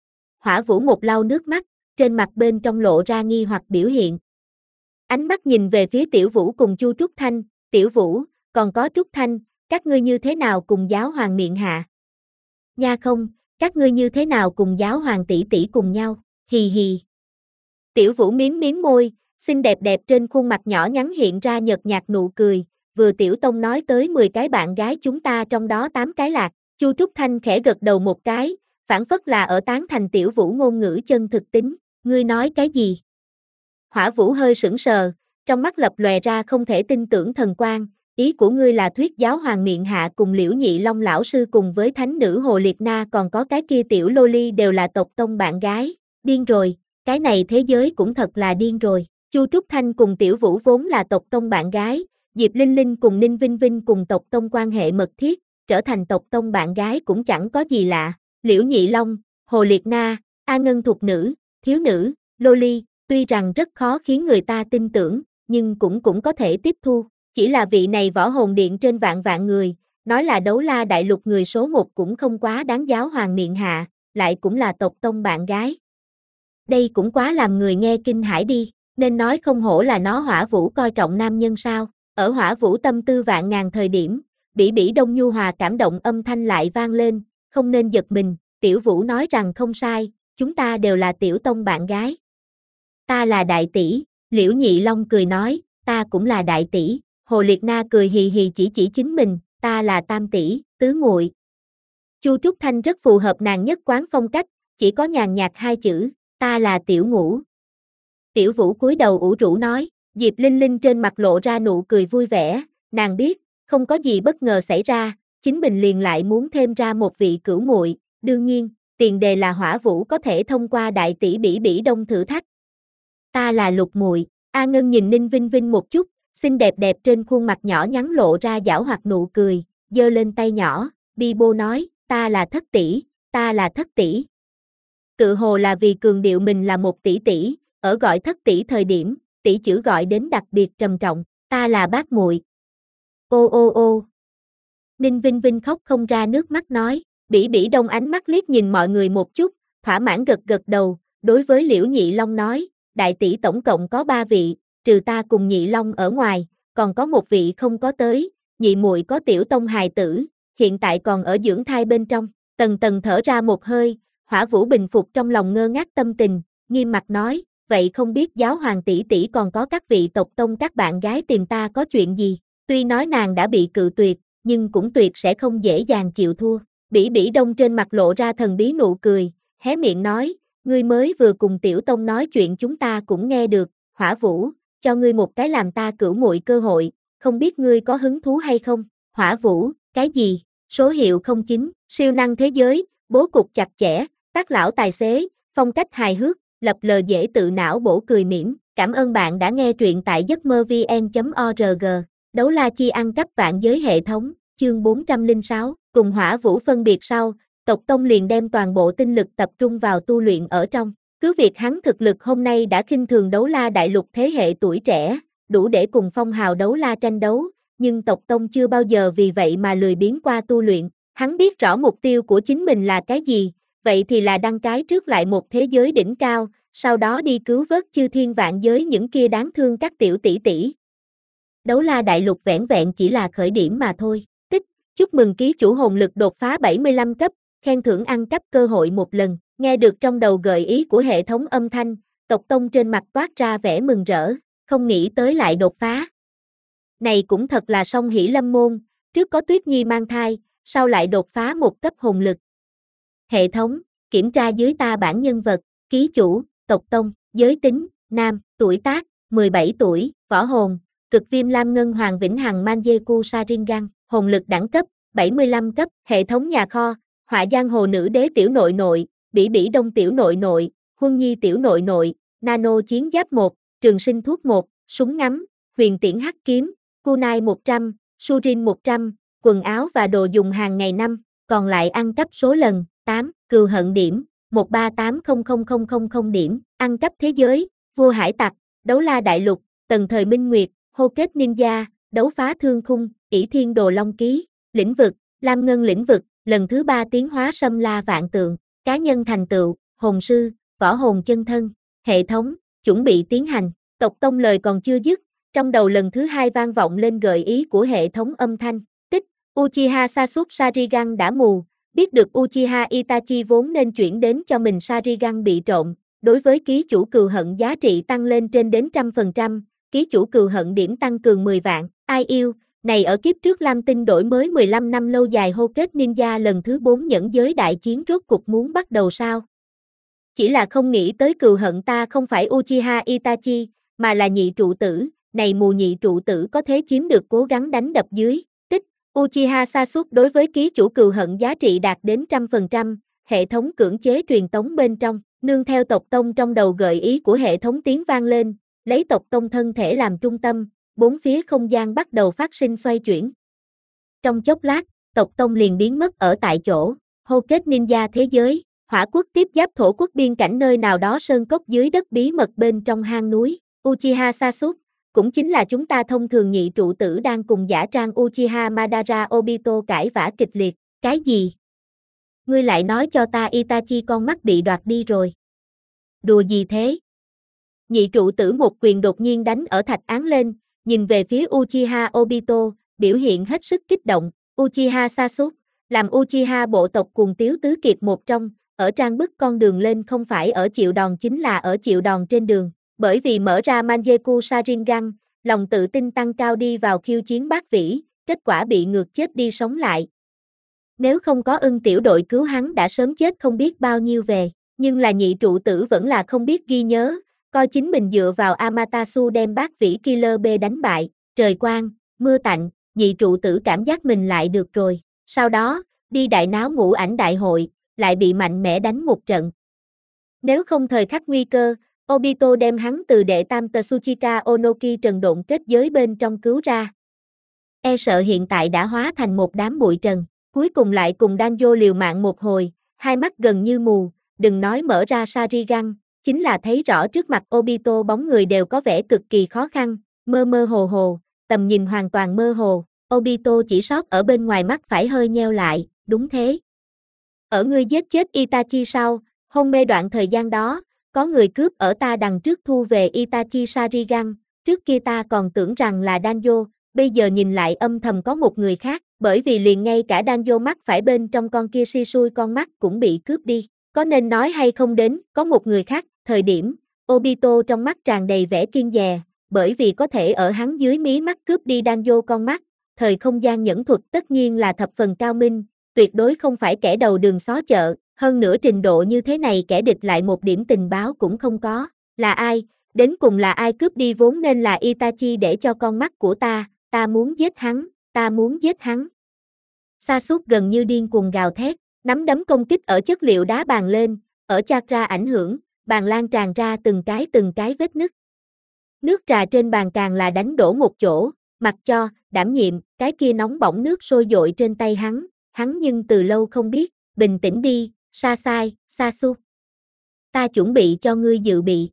Hỏa Vũ một lau nước mắt, trên mặt bên trong lộ ra nghi hoặc biểu hiện. Ánh mắt nhìn về phía Tiểu Vũ cùng Chu Trúc Thanh, Tiểu Vũ, còn có Trúc Thanh, các ngươi như thế nào cùng giáo hoàng miệng hạ? Nha không, các ngươi như thế nào cùng giáo hoàng tỷ tỷ cùng nhau, hì hì. Tiểu Vũ miếm miếm môi, xinh đẹp đẹp trên khuôn mặt nhỏ nhắn hiện ra nhợt nhạt nụ cười, vừa Tiểu Tông nói tới mười cái bạn gái chúng ta trong đó tám cái lạc, Chu Trúc Thanh khẽ gật đầu một cái, phản phất là ở tán thành Tiểu Vũ ngôn ngữ chân thực tính, ngươi nói cái gì? Hỏa Vũ hơi sững sờ, trong mắt lập lòe ra không thể tin tưởng thần quang, ý của ngươi là thuyết giáo hoàng miệng hạ cùng Liễu Nhị Long lão sư cùng với thánh nữ Hồ Liệt Na còn có cái kia tiểu loli đều là tộc tông bạn gái, điên rồi, cái này thế giới cũng thật là điên rồi. Chu Trúc Thanh cùng Tiểu Vũ vốn là tộc tông bạn gái, Diệp Linh Linh cùng Ninh Vinh Vinh cùng tộc tông quan hệ mật thiết, trở thành tộc tông bạn gái cũng chẳng có gì lạ. Liễu Nhị Long, Hồ Liệt Na, A Ngân thuộc nữ, thiếu nữ, loli, tuy rằng rất khó khiến người ta tin tưởng, nhưng cũng cũng có thể tiếp thu. Chỉ là vị này võ hồn điện trên vạn vạn người, nói là Đấu La đại lục người số một cũng không quá đáng giáo hoàng miệng hạ, lại cũng là tộc tông bạn gái. Đây cũng quá làm người nghe kinh hãi đi, nên nói không hổ là nó Hỏa Vũ coi trọng nam nhân sao. Ở Hỏa Vũ tâm tư vạn ngàn thời điểm, bỉ bỉ đông nhu hòa cảm động âm thanh lại vang lên, không nên giật mình, Tiểu Vũ nói rằng không sai, chúng ta đều là tiểu tông bạn gái. Ta là đại tỷ, Liễu Nhị Long cười nói, ta cũng là đại tỷ. Hồ Liệt Na cười hì hì chỉ chỉ chính mình, ta là tam tỷ, tứ muội. Chu Trúc Thanh rất phù hợp nàng nhất quán phong cách, chỉ có nhàn nhạt hai chữ, ta là tiểu ngũ. Tiểu Vũ cúi đầu ủ rũ nói, Diệp Linh Linh trên mặt lộ ra nụ cười vui vẻ, nàng biết, không có gì bất ngờ xảy ra, chính mình liền lại muốn thêm ra một vị cửu muội, đương nhiên, tiền đề là Hỏa Vũ có thể thông qua đại tỷ bỉ bỉ đông thử thách. Ta là lục muội. A Ngân nhìn Ninh Vinh Vinh một chút, xinh đẹp đẹp trên khuôn mặt nhỏ nhắn lộ ra giảo hoạt nụ cười, giơ lên tay nhỏ, bi bô nói, ta là thất tỷ, ta là thất tỷ. Tự hồ là vì cường điệu mình là một tỷ tỷ, ở gọi thất tỷ thời điểm, tỷ chữ gọi đến đặc biệt trầm trọng, ta là bác muội. Ô ô ô. Ninh Vinh Vinh khóc không ra nước mắt nói, bỉ bỉ đông ánh mắt liếc nhìn mọi người một chút, thỏa mãn gật gật đầu, đối với Liễu Nhị Long nói, đại tỷ tổng cộng có ba vị, trừ ta cùng Nhị Long ở ngoài, còn có một vị không có tới, nhị muội có tiểu tông hài tử, hiện tại còn ở dưỡng thai bên trong. Tần Tần thở ra một hơi, Hỏa Vũ bình phục trong lòng ngơ ngác tâm tình, nghiêm mặt nói, vậy không biết giáo hoàng tỷ tỷ còn có các vị tộc tông các bạn gái tìm ta có chuyện gì? Tuy nói nàng đã bị cự tuyệt, nhưng cũng tuyệt sẽ không dễ dàng chịu thua. Bỉ bỉ đông trên mặt lộ ra thần bí nụ cười, hé miệng nói, ngươi mới vừa cùng tiểu tông nói chuyện chúng ta cũng nghe được, Hỏa Vũ, cho ngươi một cái làm ta cửu muội cơ hội, không biết ngươi có hứng thú hay không? Hỏa Vũ, cái gì? Số hiệu không chín, siêu năng thế giới, bố cục chặt chẽ, tác lão tài xế, phong cách hài hước, lập lờ dễ tự não bổ cười mỉm. Cảm ơn bạn đã nghe truyện tại giấc mơ vn chấm org. Đấu la chi ăn cắp vạn giới hệ thống, chương bốn trăm lẻ sáu, cùng Hỏa Vũ phân biệt sau, tộc tông liền đem toàn bộ tinh lực tập trung vào tu luyện ở trong. Cứ việc hắn thực lực hôm nay đã khinh thường đấu la đại lục thế hệ tuổi trẻ, đủ để cùng phong hào đấu la tranh đấu, nhưng tộc tông chưa bao giờ vì vậy mà lười biếng qua tu luyện. Hắn biết rõ mục tiêu của chính mình là cái gì, vậy thì là đăng cái trước lại một thế giới đỉnh cao, sau đó đi cứu vớt chư thiên vạn giới những kia đáng thương các tiểu tỷ tỷ. Đấu la đại lục vẻn vẹn chỉ là khởi điểm mà thôi. Tích, chúc mừng ký chủ hồn lực đột phá bảy mươi lăm cấp, khen thưởng ăn cắp cơ hội một lần. Nghe được trong đầu gợi ý của hệ thống âm thanh, tộc tông trên mặt toát ra vẻ mừng rỡ, không nghĩ tới lại đột phá. Này cũng thật là song hỷ lâm môn, trước có Tuyết Nhi mang thai, sau lại đột phá một cấp hồn lực. Hệ thống, kiểm tra dưới ta bản nhân vật, ký chủ, tộc tông, giới tính, nam, tuổi tác, mười bảy tuổi, võ hồn, cực viêm lam ngân hoàng vĩnh hằng Manjeku Sharingan, hồn lực đẳng cấp, bảy mươi lăm cấp, hệ thống nhà kho, họa giang hồ nữ đế tiểu nội nội, bỉ bỉ đông tiểu nội nội, huân nhi tiểu nội nội, nano chiến giáp một, trường sinh thuốc một, súng ngắm, huyền tiễn hắc kiếm, kunai một trăm, surin một trăm, quần áo và đồ dùng hàng ngày năm, còn lại ăn cắp số lần, tám, cừu hận điểm, một ba tám không không không không không điểm, ăn cắp thế giới, vua hải tặc, đấu la đại lục, tần thời minh nguyệt, hô kết ninja, đấu phá thương khung, ỷ thiên đồ long ký, lĩnh vực, lam ngân lĩnh vực, lần thứ ba tiến hóa Sâm La Vạn Tượng, cá nhân thành tựu, hồn sư, võ hồn chân thân, hệ thống, chuẩn bị tiến hành, tộc tông lời còn chưa dứt, trong đầu lần thứ hai vang vọng lên gợi ý của hệ thống âm thanh, tích, Uchiha Sasuke Sharingan đã mù, biết được Uchiha Itachi vốn nên chuyển đến cho mình Sharingan bị trộn, đối với ký chủ cừu hận giá trị tăng lên trên đến trăm phần trăm, ký chủ cừu hận điểm tăng cường mười vạn, ai yêu, này ở kiếp trước Lam Tinh đổi mới mười lăm năm lâu dài hô kết ninja lần thứ bốn nhẫn giới đại chiến rốt cục muốn bắt đầu sao? Chỉ là không nghĩ tới cừu hận ta không phải Uchiha Itachi, mà là nhị trụ tử, này mù nhị trụ tử có thế chiếm được cố gắng đánh đập dưới, tích, Uchiha Sasuke đối với ký chủ cừu hận giá trị đạt đến trăm phần trăm, hệ thống cưỡng chế truyền tống bên trong, nương theo tộc tông trong đầu gợi ý của hệ thống tiếng vang lên, lấy tộc tông thân thể làm trung tâm, bốn phía không gian bắt đầu phát sinh xoay chuyển. Trong chốc lát, tộc tông liền biến mất ở tại chỗ, hô kết ninja thế giới, hỏa quốc tiếp giáp thổ quốc biên cảnh nơi nào đó sơn cốc dưới đất bí mật bên trong hang núi, Uchiha Sasuke, cũng chính là chúng ta thông thường nhị trụ tử đang cùng giả trang Uchiha Madara Obito cãi vã kịch liệt, cái gì? Ngươi lại nói cho ta Itachi con mắt bị đoạt đi rồi. Đùa gì thế? Nhị trụ tử một quyền đột nhiên đánh ở thạch án lên, nhìn về phía Uchiha Obito, biểu hiện hết sức kích động, Uchiha Sasuke, làm Uchiha bộ tộc cuồng tiếu tứ kiệt một trong, ở trang bức con đường lên không phải ở chịu đòn chính là ở chịu đòn trên đường, bởi vì mở ra Mangekyou Sharingan, lòng tự tin tăng cao đi vào khiêu chiến bát vĩ, kết quả bị ngược chết đi sống lại. Nếu không có ưng tiểu đội cứu hắn đã sớm chết không biết bao nhiêu về, nhưng là nhị trụ tử vẫn là không biết ghi nhớ, coi chính mình dựa vào Amaterasu đem bát vĩ Killer B đánh bại, trời quang, mưa tạnh, nhị trụ tử cảm giác mình lại được rồi, sau đó, đi đại náo ngũ ảnh đại hội, lại bị mạnh mẽ đánh một trận. Nếu không thời khắc nguy cơ, Obito đem hắn từ đệ tam Tsuchika Onoki trần độn kết giới bên trong cứu ra. E sợ hiện tại đã hóa thành một đám bụi trần, cuối cùng lại cùng Danjo liều mạng một hồi, hai mắt gần như mù, đừng nói mở ra Sharingan, chính là thấy rõ trước mặt Obito bóng người đều có vẻ cực kỳ khó khăn, mơ mơ hồ hồ, tầm nhìn hoàn toàn mơ hồ, Obito chỉ sót ở bên ngoài mắt phải hơi nheo lại, đúng thế. Ở ngươi giết chết Itachi sau, hôn mê đoạn thời gian đó, có người cướp ở ta đằng trước thu về Itachi Sharingan, trước kia ta còn tưởng rằng là Danjo, bây giờ nhìn lại âm thầm có một người khác, bởi vì liền ngay cả Danjo mắt phải bên trong con kia Shisui con mắt cũng bị cướp đi, có nên nói hay không đến, có một người khác, thời điểm, Obito trong mắt tràn đầy vẻ kiêng dè, bởi vì có thể ở hắn dưới mí mắt cướp đi Danjo con mắt, thời không gian nhẫn thuật tất nhiên là thập phần cao minh, tuyệt đối không phải kẻ đầu đường xó chợ, hơn nữa trình độ như thế này kẻ địch lại một điểm tình báo cũng không có, là ai, đến cùng là ai cướp đi vốn nên là Itachi để cho con mắt của ta, ta muốn giết hắn, ta muốn giết hắn. Sasuke gần như điên cuồng gào thét, nắm đấm công kích ở chất liệu đá bàn lên, ở chakra ảnh hưởng, bàn lan tràn ra từng cái từng cái vết nứt. Nước trà trên bàn càng là đánh đổ một chỗ, mặc cho, đảm nhiệm, cái kia nóng bỏng nước sôi dội trên tay hắn, hắn nhưng từ lâu không biết, bình tĩnh đi, Sasai, Sasuke. Ta chuẩn bị cho ngươi dự bị.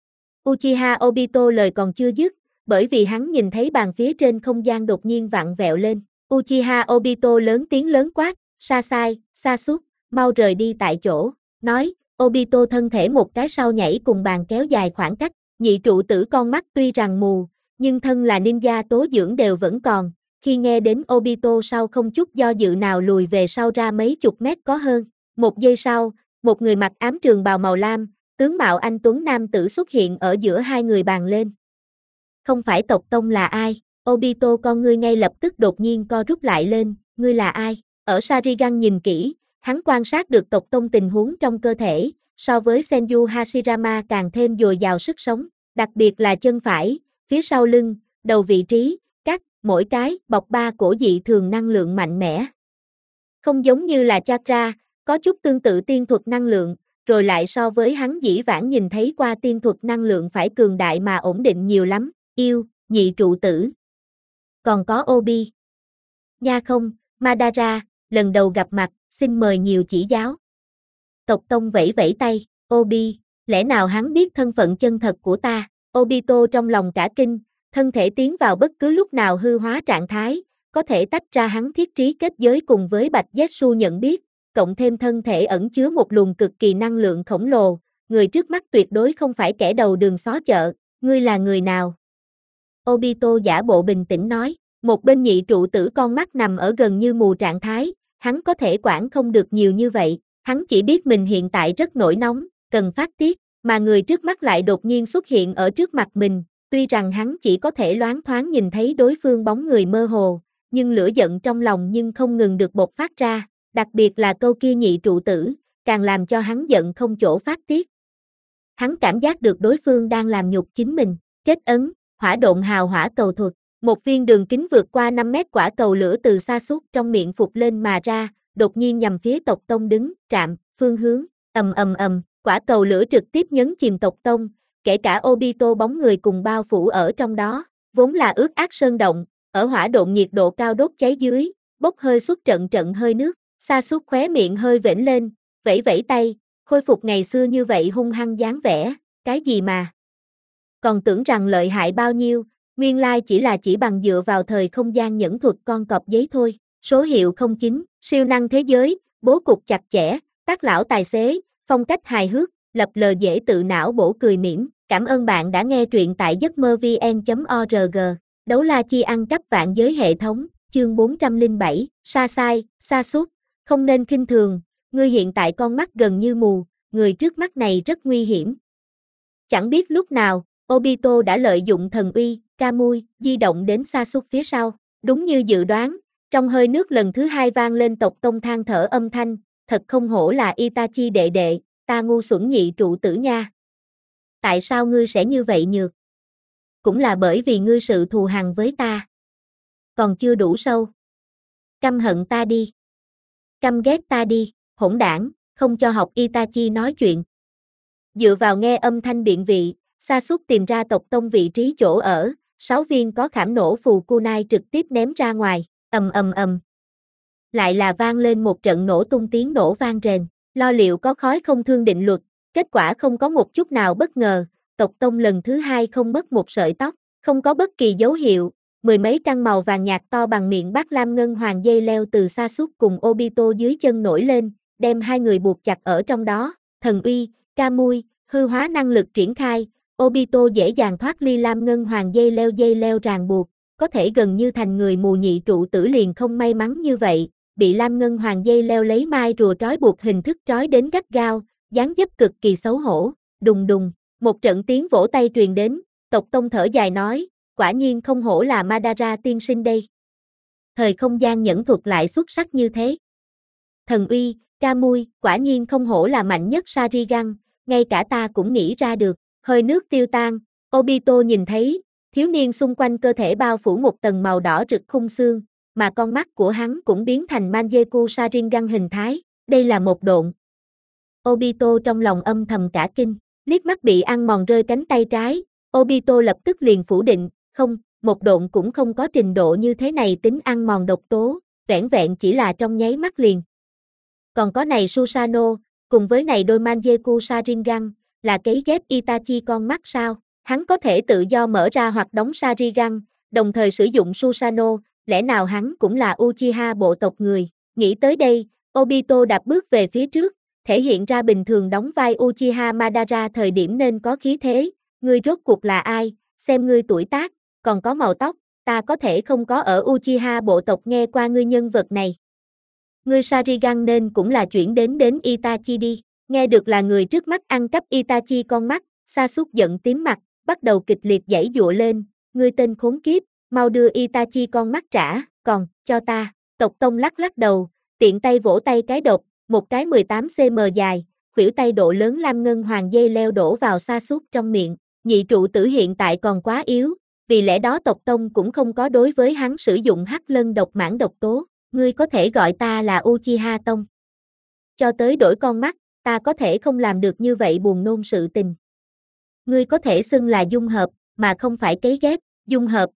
Uchiha Obito lời còn chưa dứt, bởi vì hắn nhìn thấy bàn phía trên không gian đột nhiên vặn vẹo lên. Uchiha Obito lớn tiếng lớn quát, Sasai, Sasuke, mau rời đi tại chỗ, nói, Obito thân thể một cái sau nhảy cùng bàn kéo dài khoảng cách, nhị trụ tử con mắt tuy rằng mù, nhưng thân là ninja tố dưỡng đều vẫn còn, khi nghe đến Obito sau không chút do dự nào lùi về sau ra mấy chục mét có hơn, một giây sau, một người mặc ám trường bào màu lam, tướng mạo anh tuấn nam tử xuất hiện ở giữa hai người bàn lên. Không phải tộc tông là ai? Obito con ngươi ngay lập tức đột nhiên co rút lại lên, ngươi là ai? Ở Sharingan nhìn kỹ, hắn quan sát được tộc tông tình huống trong cơ thể, so với Senju Hashirama càng thêm dồi dào sức sống, đặc biệt là chân phải, phía sau lưng, đầu vị trí, các, mỗi cái, bọc ba cổ dị thường năng lượng mạnh mẽ. Không giống như là chakra, có chút tương tự tiên thuật năng lượng, rồi lại so với hắn dĩ vãng nhìn thấy qua tiên thuật năng lượng phải cường đại mà ổn định nhiều lắm, yêu, nhị trụ tử. Còn có Obi. Nha không, Madara, lần đầu gặp mặt, xin mời nhiều chỉ giáo. Tộc tông vẫy vẫy tay, Obi, lẽ nào hắn biết thân phận chân thật của ta? Obito trong lòng cả kinh, thân thể tiến vào bất cứ lúc nào hư hóa trạng thái, có thể tách ra hắn thiết trí kết giới cùng với Bạch Zetsu nhận biết, cộng thêm thân thể ẩn chứa một luồng cực kỳ năng lượng khổng lồ, người trước mắt tuyệt đối không phải kẻ đầu đường xó chợ, ngươi là người nào? Obito giả bộ bình tĩnh nói, một bên nhị trụ tử con mắt nằm ở gần như mù trạng thái, hắn có thể quản không được nhiều như vậy, hắn chỉ biết mình hiện tại rất nổi nóng, cần phát tiết, mà người trước mắt lại đột nhiên xuất hiện ở trước mặt mình, tuy rằng hắn chỉ có thể loáng thoáng nhìn thấy đối phương bóng người mơ hồ, nhưng lửa giận trong lòng nhưng không ngừng được bộc phát ra, đặc biệt là câu kia nhị trụ tử, càng làm cho hắn giận không chỗ phát tiết. Hắn cảm giác được đối phương đang làm nhục chính mình, kết ấn, hỏa độn hào hỏa cầu thuật, một viên đường kính vượt qua năm mét quả cầu lửa từ xa suốt trong miệng phụt lên mà ra, đột nhiên nhằm phía tộc tông đứng, trạm, phương hướng, ầm ầm ầm, quả cầu lửa trực tiếp nhấn chìm tộc tông, kể cả Obito bóng người cùng bao phủ ở trong đó, vốn là ướt át sơn động, ở hỏa độn nhiệt độ cao đốt cháy dưới, bốc hơi xuất trận trận hơi nước, xa suốt khóe miệng hơi vểnh lên, vẫy vẫy tay, khôi phục ngày xưa như vậy hung hăng dáng vẻ, cái gì mà. Còn tưởng rằng lợi hại bao nhiêu, nguyên lai chỉ là chỉ bằng dựa vào thời không gian nhẫn thuật con cọp giấy thôi, số hiệu không chín, siêu năng thế giới, bố cục chặt chẽ, tác lão tài xế, phong cách hài hước, lập lờ dễ tự não bổ cười mỉm, cảm ơn bạn đã nghe truyện tại giấc mơ vn chấm org, đấu la chi ăn cắp vạn giới hệ thống, chương bốn trăm lẻ bảy, sa sai, sa sút, không nên khinh thường, ngươi hiện tại con mắt gần như mù, người trước mắt này rất nguy hiểm. Chẳng biết lúc nào, Obito đã lợi dụng thần uy, Kamui, di động đến sa sút phía sau, đúng như dự đoán, trong hơi nước lần thứ hai vang lên tộc tông than thở âm thanh, thật không hổ là Itachi đệ đệ, ta ngu xuẩn nhị trụ tử nha. Tại sao ngươi sẽ như vậy nhược? Cũng là bởi vì ngươi sự thù hằn với ta. Còn chưa đủ sâu. Căm hận ta đi. Căm ghét ta đi, hỗn đảng, không cho học Itachi nói chuyện. Dựa vào nghe âm thanh điện vị, sa sút tìm ra tộc tông vị trí chỗ ở, sáu viên có khảm nổ phù kunai trực tiếp ném ra ngoài, ầm ầm ầm. Lại là vang lên một trận nổ tung tiếng nổ vang rền, lo liệu có khói không thương định luật, kết quả không có một chút nào bất ngờ, tộc tông lần thứ hai không mất một sợi tóc, không có bất kỳ dấu hiệu, mười mấy căn màu vàng nhạt to bằng miệng bát lam ngân hoàng dây leo từ sa sút cùng Obito dưới chân nổi lên, đem hai người buộc chặt ở trong đó, thần uy, Kamui, hư hóa năng lực triển khai, Obito dễ dàng thoát ly lam ngân hoàng dây leo dây leo ràng buộc, có thể gần như thành người mù nhị trụ tử liền không may mắn như vậy, bị lam ngân hoàng dây leo lấy mai rùa trói buộc hình thức trói đến gắt gao, dáng dấp cực kỳ xấu hổ, đùng đùng, một trận tiếng vỗ tay truyền đến, tộc tông thở dài nói, quả nhiên không hổ là Madara tiên sinh đây. Thời không gian nhẫn thuật lại xuất sắc như thế. Thần uy, Kamui, quả nhiên không hổ là mạnh nhất Sharingan, ngay cả ta cũng nghĩ ra được, hơi nước tiêu tan, Obito nhìn thấy, thiếu niên xung quanh cơ thể bao phủ một tầng màu đỏ rực khung xương, mà con mắt của hắn cũng biến thành Mangekyou Sharingan hình thái, đây là một độn. Obito trong lòng âm thầm cả kinh, liếc mắt bị ăn mòn rơi cánh tay trái, Obito lập tức liền phủ định, không, một độn cũng không có trình độ như thế này tính ăn mòn độc tố, vẻn vẹn chỉ là trong nháy mắt liền. Còn có này Susanoo, cùng với này đôi Mangekyou Sharingan, là cấy ghép Itachi con mắt sao? Hắn có thể tự do mở ra hoặc đóng Sharingan, đồng thời sử dụng Susanoo, lẽ nào hắn cũng là Uchiha bộ tộc người? Nghĩ tới đây, Obito đạp bước về phía trước, thể hiện ra bình thường đóng vai Uchiha Madara thời điểm nên có khí thế, ngươi rốt cuộc là ai, xem ngươi tuổi tác, còn có màu tóc, ta có thể không có ở Uchiha bộ tộc nghe qua ngươi nhân vật này. Ngươi Sharingan nên cũng là chuyển đến đến Itachi đi, nghe được là người trước mắt ăn cắp Itachi con mắt, sa sút giận tím mặt, bắt đầu kịch liệt giãy giụa lên, ngươi tên khốn kiếp, mau đưa Itachi con mắt trả, còn, cho ta, tộc tông lắc lắc đầu, tiện tay vỗ tay cái độc, một cái mười tám xăng-ti-mét dài, khuỷu tay độ lớn lam ngân hoàng dây leo đổ vào sa sút trong miệng, nhị trụ tử hiện tại còn quá yếu, vì lẽ đó tộc tông cũng không có đối với hắn sử dụng hắc lân độc mãn độc tố, ngươi có thể gọi ta là Uchiha Tông. Cho tới đổi con mắt, ta có thể không làm được như vậy buồn nôn sự tình. Ngươi có thể xưng là dung hợp, mà không phải cấy ghép, dung hợp.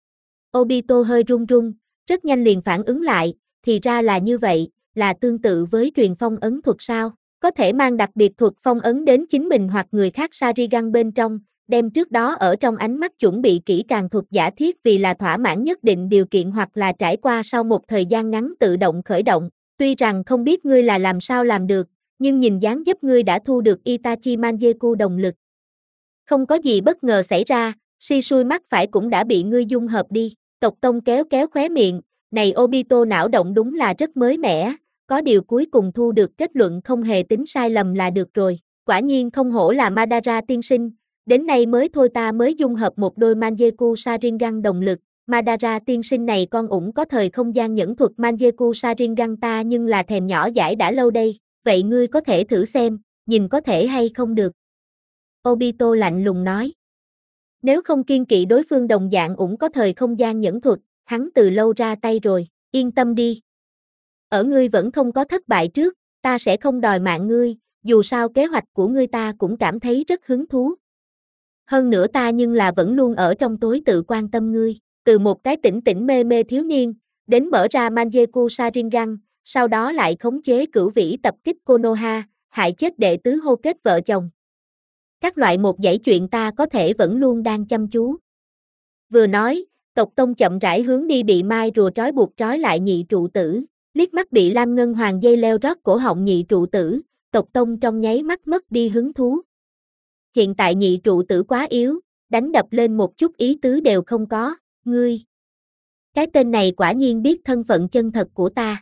Obito hơi run run, rất nhanh liền phản ứng lại, thì ra là như vậy, là tương tự với truyền phong ấn thuật sao, có thể mang đặc biệt thuật phong ấn đến chính mình hoặc người khác Sharingan bên trong, đem trước đó ở trong ánh mắt chuẩn bị kỹ càng thuật giả thiết vì là thỏa mãn nhất định điều kiện hoặc là trải qua sau một thời gian ngắn tự động khởi động. Tuy rằng không biết ngươi là làm sao làm được, nhưng nhìn dáng dấp ngươi đã thu được Itachi Mangekyou đồng lực. Không có gì bất ngờ xảy ra, Shisui mắt phải cũng đã bị ngươi dung hợp đi. Tộc Tông kéo kéo khóe miệng, này Obito não động đúng là rất mới mẻ, có điều cuối cùng thu được kết luận không hề tính sai lầm là được rồi. Quả nhiên không hổ là Madara tiên sinh, đến nay mới thôi ta mới dung hợp một đôi Mangekyou Sharingan đồng lực. Madara tiên sinh này con ủng có thời không gian nhẫn thuật Mangekyou Sharingan ta nhưng là thèm nhỏ dãi đã lâu đây, vậy ngươi có thể thử xem, nhìn có thể hay không được. Obito lạnh lùng nói. Nếu không kiên kỵ đối phương đồng dạng ủng có thời không gian nhẫn thuật, hắn từ lâu ra tay rồi, yên tâm đi. Ở ngươi vẫn không có thất bại trước, ta sẽ không đòi mạng ngươi, dù sao kế hoạch của ngươi ta cũng cảm thấy rất hứng thú. Hơn nữa ta nhưng là vẫn luôn ở trong tối tự quan tâm ngươi, từ một cái tỉnh tỉnh mê mê thiếu niên, đến mở ra Mangekyou Sharingan, sau đó lại khống chế cửu vĩ tập kích Konoha, hại chết đệ tứ hô kết vợ chồng. Các loại một dãy chuyện ta có thể vẫn luôn đang chăm chú. Vừa nói, Tộc Tông chậm rãi hướng đi bị mai rùa trói buộc trói lại nhị trụ tử, liếc mắt bị Lam Ngân Hoàng dây leo rót cổ họng nhị trụ tử, Tộc Tông trong nháy mắt mất đi hứng thú. Hiện tại nhị trụ tử quá yếu, đánh đập lên một chút ý tứ đều không có, ngươi. Cái tên này quả nhiên biết thân phận chân thật của ta.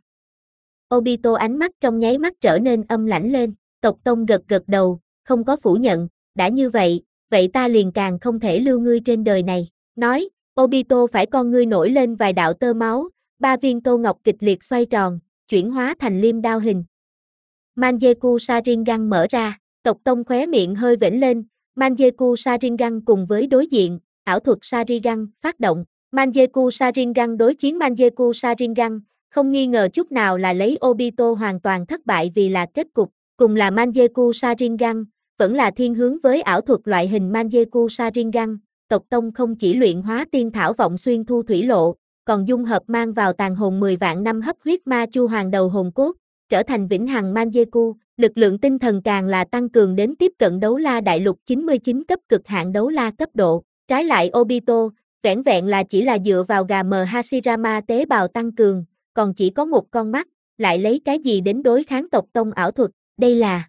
Obito ánh mắt trong nháy mắt trở nên âm lãnh lên, Tộc Tông gật gật đầu, không có phủ nhận, đã như vậy, vậy ta liền càng không thể lưu ngươi trên đời này. Nói, Obito phải con ngươi nổi lên vài đạo tơ máu, ba viên tô ngọc kịch liệt xoay tròn, chuyển hóa thành liêm đao hình. Mangekyou Sharingan mở ra, Tộc Tông khóe miệng hơi vểnh lên, Mangekyou Sharingan cùng với đối diện, ảo thuật Sharingan phát động. Mangekyou Sharingan đối chiến Mangekyou Sharingan, không nghi ngờ chút nào là lấy Obito hoàn toàn thất bại vì là kết cục, cùng là Mangekyou Sharingan, vẫn là thiên hướng với ảo thuật loại hình Mangekyou Sharingan. Tộc Tông không chỉ luyện hóa tiên thảo vọng xuyên thu thủy lộ, còn dung hợp mang vào tàn hồn mười vạn năm hấp huyết ma chu hoàng đầu hồn cốt, trở thành vĩnh hằng Mangekyou, lực lượng tinh thần càng là tăng cường đến tiếp cận đấu la đại lục chín mươi chín cấp cực hạn đấu la cấp độ. Trái lại Obito, vẻn vẹn là chỉ là dựa vào gà mờ Hashirama tế bào tăng cường, còn chỉ có một con mắt, lại lấy cái gì đến đối kháng Tộc Tông ảo thuật, đây là...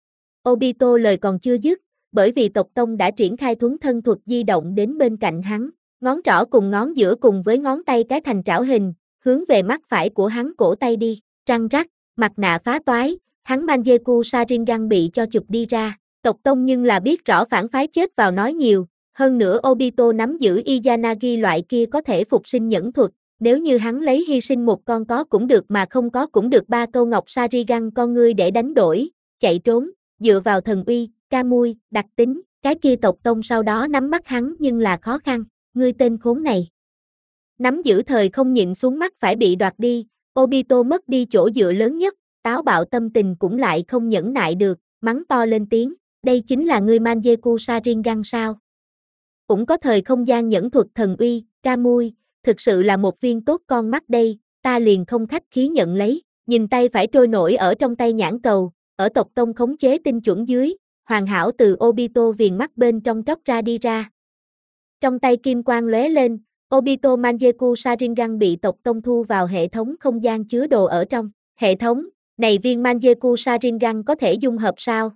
Obito lời còn chưa dứt, bởi vì Tộc Tông đã triển khai thuấn thân thuật di động đến bên cạnh hắn, ngón trỏ cùng ngón giữa cùng với ngón tay cái thành trảo hình, hướng về mắt phải của hắn cổ tay đi, răng rắc, mặt nạ phá toái, hắn Mangekyou Sharingan bị cho chụp đi ra. Tộc Tông nhưng là biết rõ phản phái chết vào nói nhiều, hơn nữa Obito nắm giữ Izanagi loại kia có thể phục sinh nhẫn thuật, nếu như hắn lấy hy sinh một con có cũng được mà không có cũng được ba câu ngọc Sharingan con ngươi để đánh đổi, chạy trốn, dựa vào thần uy, Kamui, đặc tính, cái kia Tộc Tông sau đó nắm bắt hắn nhưng là khó khăn, ngươi tên khốn này. Nắm giữ thời không nhịn xuống mắt phải bị đoạt đi, Obito mất đi chỗ dựa lớn nhất, táo bạo tâm tình cũng lại không nhẫn nại được, mắng to lên tiếng, đây chính là ngươi Mangekyou Sharingan sao? Cũng có thời không gian nhẫn thuật thần uy, Kamui, thực sự là một viên tốt con mắt đây, ta liền không khách khí nhận lấy, nhìn tay phải trôi nổi ở trong tay nhãn cầu, ở Tộc Tông khống chế tinh chuẩn dưới, hoàn hảo từ Obito viền mắt bên trong tróc ra đi ra. Trong tay kim quang lóe lên, Obito Mangekyou Sharingan bị Tộc Tông thu vào hệ thống không gian chứa đồ ở trong. Hệ thống, này viên Mangekyou Sharingan có thể dung hợp sao?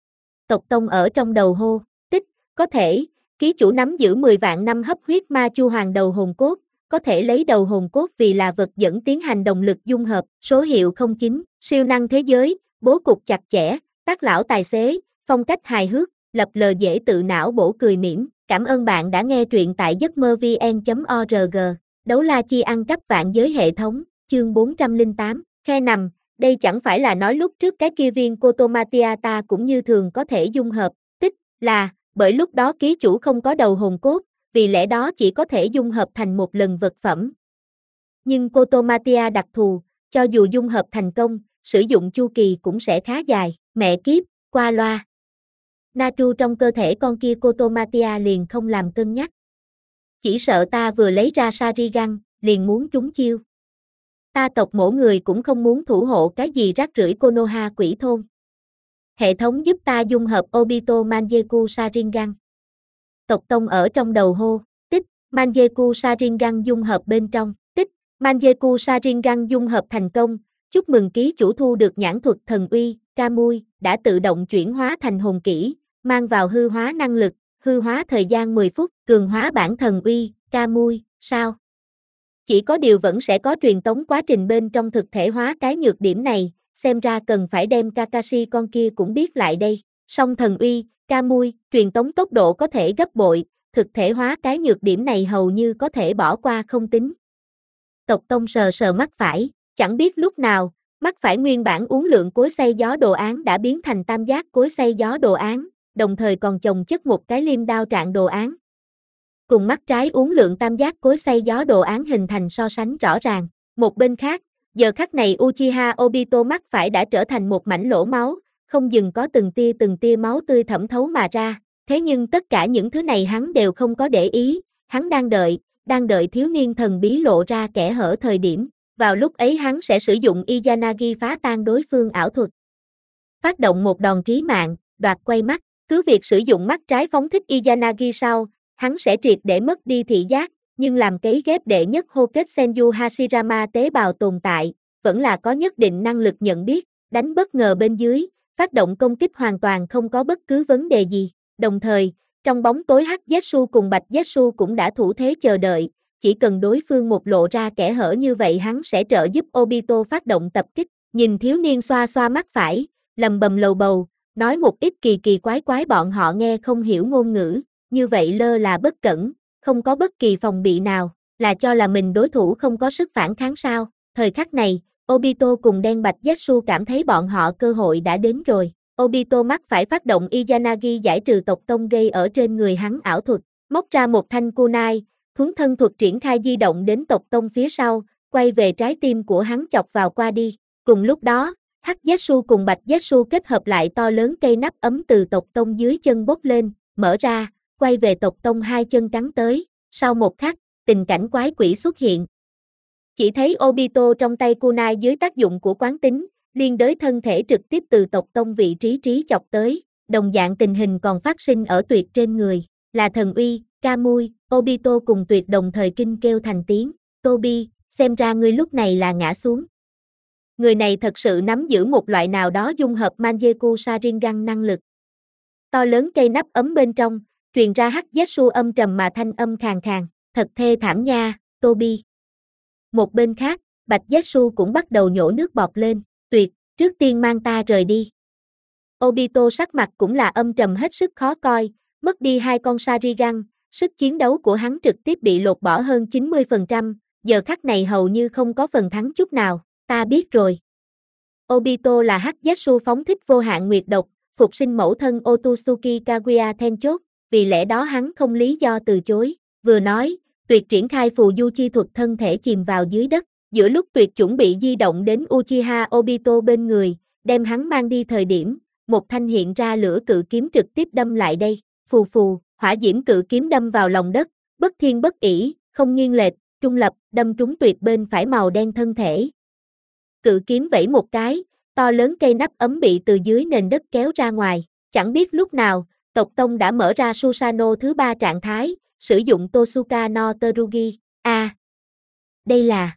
Tộc Tông ở trong đầu hô, tích, có thể, ký chủ nắm giữ mười vạn năm hấp huyết ma chu hoàng đầu hồn cốt, có thể lấy đầu hồn cốt vì là vật dẫn tiến hành động lực dung hợp, số hiệu không chín, siêu năng thế giới, bố cục chặt chẽ, tác lão tài xế, phong cách hài hước, lập lờ dễ tự não bổ cười mỉm. Cảm ơn bạn đã nghe truyện tại giấc mơ vn chấm org. Đấu la chi ăn cắp vạn giới hệ thống, chương bốn trăm lẻ tám, khe nằm, đây chẳng phải là nói lúc trước cái kia viên Kotomatia ta cũng như thường có thể dung hợp, tích, là, bởi lúc đó ký chủ không có đầu hồn cốt, vì lẽ đó chỉ có thể dung hợp thành một lần vật phẩm. Nhưng Kotomatia đặc thù, cho dù dung hợp thành công, sử dụng chu kỳ cũng sẽ khá dài, mẹ kiếp, qua loa. Natru trong cơ thể con kia Kotomatia liền không làm cân nhắc. Chỉ sợ ta vừa lấy ra Sharingan, liền muốn trúng chiêu. Ta tộc mỗi người cũng không muốn thủ hộ cái gì rác rưởi Konoha quỷ thôn. Hệ thống giúp ta dung hợp Obito Mangekyou Sharingan. Tộc tông ở trong đầu hô, tích, Mangekyou Sharingan dung hợp bên trong, tích, Mangekyou Sharingan dung hợp thành công, chúc mừng ký chủ thu được nhãn thuật thần uy, Kamui, đã tự động chuyển hóa thành hồn kỹ, mang vào hư hóa năng lực, hư hóa thời gian mười phút, cường hóa bản thần uy, Kamui, sao? Chỉ có điều vẫn sẽ có truyền tống quá trình bên trong thực thể hóa cái nhược điểm này, xem ra cần phải đem Kakashi con kia cũng biết lại đây. Song thần uy, Kamui, truyền tống tốc độ có thể gấp bội, thực thể hóa cái nhược điểm này hầu như có thể bỏ qua không tính. Tộc tông sờ sờ mắt phải, chẳng biết lúc nào, mắt phải nguyên bản uốn lượn cối xay gió đồ án đã biến thành tam giác cối xay gió đồ án, đồng thời còn chồng chất một cái liêm đao trạng đồ án. Cùng mắt trái uốn lượn tam giác cối xay gió đồ án hình thành so sánh rõ ràng. Một bên khác, giờ khắc này Uchiha Obito mắt phải đã trở thành một mảnh lỗ máu, không dừng có từng tia từng tia máu tươi thẩm thấu mà ra. Thế nhưng tất cả những thứ này hắn đều không có để ý, hắn đang đợi, đang đợi thiếu niên thần bí lộ ra kẽ hở thời điểm. Vào lúc ấy hắn sẽ sử dụng Izanagi phá tan đối phương ảo thuật. Phát động một đòn trí mạng, đoạt quay mắt, cứ việc sử dụng mắt trái phóng thích Izanagi sau, hắn sẽ triệt để mất đi thị giác, nhưng làm cấy ghép đệ nhất Hokage Senju Hashirama tế bào tồn tại, vẫn là có nhất định năng lực nhận biết, đánh bất ngờ bên dưới, phát động công kích hoàn toàn không có bất cứ vấn đề gì. Đồng thời, trong bóng tối Hắc Zetsu cùng Bạch Zetsu cũng đã thủ thế chờ đợi, chỉ cần đối phương một lộ ra kẽ hở như vậy hắn sẽ trợ giúp Obito phát động tập kích. Nhìn thiếu niên xoa xoa mắt phải, lầm bầm lầu bầu, nói một ít kỳ kỳ quái quái bọn họ nghe không hiểu ngôn ngữ, như vậy lơ là bất cẩn, không có bất kỳ phòng bị nào, là cho là mình đối thủ không có sức phản kháng sao. Thời khắc này, Obito cùng đen Bạch Zetsu cảm thấy bọn họ cơ hội đã đến rồi. Obito mắt phải phát động Izanagi giải trừ tộc tông gây ở trên người hắn ảo thuật, móc ra một thanh kunai, thuấn thân thuật triển khai di động đến tộc tông phía sau, quay về trái tim của hắn chọc vào qua đi. Cùng lúc đó, Hắc Zetsu cùng Bạch Zetsu kết hợp lại to lớn cây nắp ấm từ tộc tông dưới chân bốc lên, mở ra, quay về tộc tông hai chân cắn tới. Sau một khắc, tình cảnh quái quỷ xuất hiện. Chỉ thấy Obito trong tay kunai dưới tác dụng của quán tính, liên đới thân thể trực tiếp từ tộc tông vị trí trí chọc tới. Đồng dạng tình hình còn phát sinh ở Tuyệt trên người, là thần uy, Kamui. Obito cùng Tuyệt đồng thời kinh kêu thành tiếng, Tobi, xem ra ngươi lúc này là ngã xuống. Người này thật sự nắm giữ một loại nào đó dung hợp Mangekyou Sharingan năng lực. To lớn cây nắp ấm bên trong, truyền ra Hắc Zetsu âm trầm mà thanh âm khàn khàn, thật thê thảm nha, Tobi. Một bên khác, Bạch Zetsu cũng bắt đầu nhổ nước bọt lên, Tuyệt, trước tiên mang ta rời đi. Obito sắc mặt cũng là âm trầm hết sức khó coi, mất đi hai con Sharingan, sức chiến đấu của hắn trực tiếp bị lột bỏ hơn chín mươi phần trăm, giờ khắc này hầu như không có phần thắng chút nào, ta biết rồi. Obito là Hắc Zetsu phóng thích vô hạn nguyệt độc, phục sinh mẫu thân Otsutsuki Kaguya then chốt, vì lẽ đó hắn không lý do từ chối, vừa nói, Tuyệt triển khai phù du chi thuật thân thể chìm vào dưới đất, giữa lúc Tuyệt chuẩn bị di động đến Uchiha Obito bên người, đem hắn mang đi thời điểm, một thanh hiện ra lửa cự kiếm trực tiếp đâm lại đây, phù phù, hỏa diễm cự kiếm đâm vào lòng đất, bất thiên bất ỷ, không nghiêng lệch, trung lập, đâm trúng Tuyệt bên phải màu đen thân thể. Cự kiếm vẫy một cái, to lớn cây nắp ấm bị từ dưới nền đất kéo ra ngoài, chẳng biết lúc nào, tộc tông đã mở ra Susanoo thứ ba trạng thái, sử dụng Tosuka no Terugi. A. À, đây là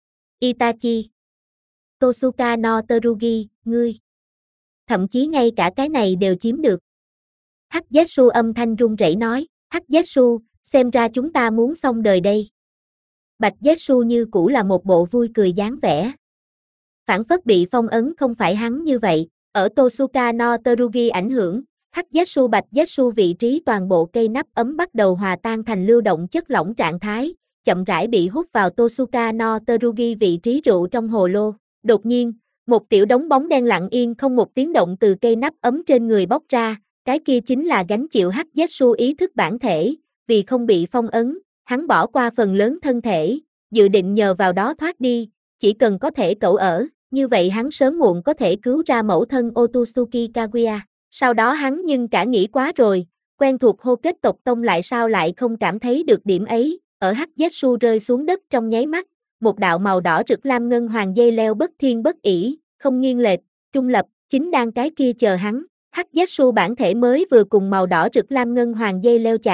Itachi. Tosuka no Terugi, ngươi. Thậm chí ngay cả cái này đều chiếm được. Hắc Zetsu âm thanh run rẩy nói, Hắc Zetsu, xem ra chúng ta muốn xong đời đây. Bạch Zetsu như cũ là một bộ vui cười dáng vẻ. Phản phất bị phong ấn không phải hắn như vậy, ở Tosuka no Terugi ảnh hưởng, Hắc Zetsu Bạch Zetsu vị trí toàn bộ cây nắp ấm bắt đầu hòa tan thành lưu động chất lỏng trạng thái, chậm rãi bị hút vào Tosuka no Terugi vị trí rượu trong hồ lô. Đột nhiên, một tiểu đống bóng đen lặng yên không một tiếng động từ cây nắp ấm trên người bóc ra, cái kia chính là gánh chịu Hắc Zetsu ý thức bản thể, vì không bị phong ấn, hắn bỏ qua phần lớn thân thể, dự định nhờ vào đó thoát đi, chỉ cần có thể cậu ở, như vậy hắn sớm muộn có thể cứu ra mẫu thân Otsutsuki Kaguya. Sau đó hắn nhưng cả nghĩ quá rồi, quen thuộc Hokage tộc tông lại sao lại không cảm thấy được điểm ấy, ở Hắc Zetsu rơi xuống đất trong nháy mắt, một đạo màu đỏ rực lam ngân hoàng dây leo bất thiên bất ỷ, không nghiêng lệch, trung lập, chính đang cái kia chờ hắn. Hắc Zetsu bản thể mới vừa cùng màu đỏ rực lam ngân hoàng dây leo chạm,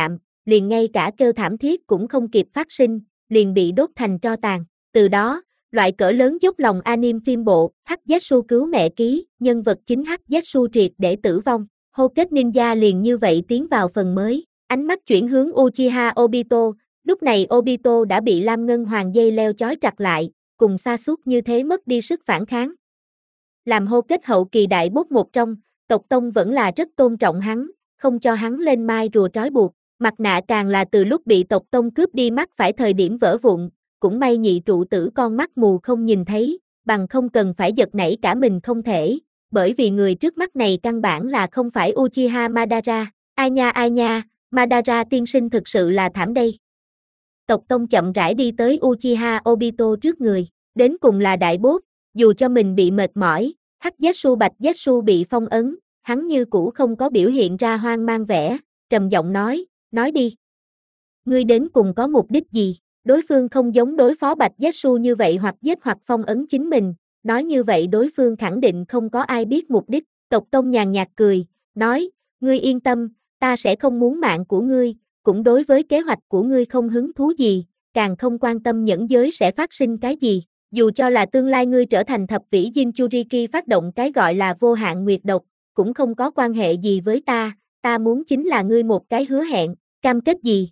liền ngay cả kêu thảm thiết cũng không kịp phát sinh, liền bị đốt thành tro tàn. Từ đó, loại cỡ lớn dốc lòng anime phim bộ, Hắc Zetsu cứu mẹ ký, nhân vật chính Hắc Zetsu triệt để tử vong. Hokage Ninja liền như vậy tiến vào phần mới. Ánh mắt chuyển hướng Uchiha Obito, lúc này Obito đã bị Lam Ngân Hoàng dây leo chói chặt lại, cùng Sasuke như thế mất đi sức phản kháng. Làm Hokage hậu kỳ đại bốt một trong, tộc tông vẫn là rất tôn trọng hắn, không cho hắn lên mai rùa trói buộc. Mặt nạ càng là từ lúc bị tộc tông cướp đi mắt phải thời điểm vỡ vụn, cũng may nhị trụ tử con mắt mù không nhìn thấy, bằng không cần phải giật nảy cả mình không thể, bởi vì người trước mắt này căn bản là không phải Uchiha Madara. Ai nha ai nha, Madara tiên sinh thực sự là thảm đây. Tộc tông chậm rãi đi tới Uchiha Obito trước người, đến cùng là đại bốt, dù cho mình bị mệt mỏi, Hắc Zetsu Bạch Zetsu bị phong ấn, hắn như cũ không có biểu hiện ra hoang mang vẻ, trầm giọng nói, nói đi. Ngươi đến cùng có mục đích gì? Đối phương không giống đối phó Bạch Zetsu như vậy hoặc giết hoặc phong ấn chính mình, nói như vậy đối phương khẳng định không có ai biết mục đích. Tộc Tông nhàn nhạt cười, nói, ngươi yên tâm, ta sẽ không muốn mạng của ngươi, cũng đối với kế hoạch của ngươi không hứng thú gì, càng không quan tâm nhẫn giới sẽ phát sinh cái gì. Dù cho là tương lai ngươi trở thành thập vĩ Jinchuriki phát động cái gọi là vô hạn nguyệt độc, cũng không có quan hệ gì với ta, ta muốn chính là ngươi một cái hứa hẹn, cam kết gì?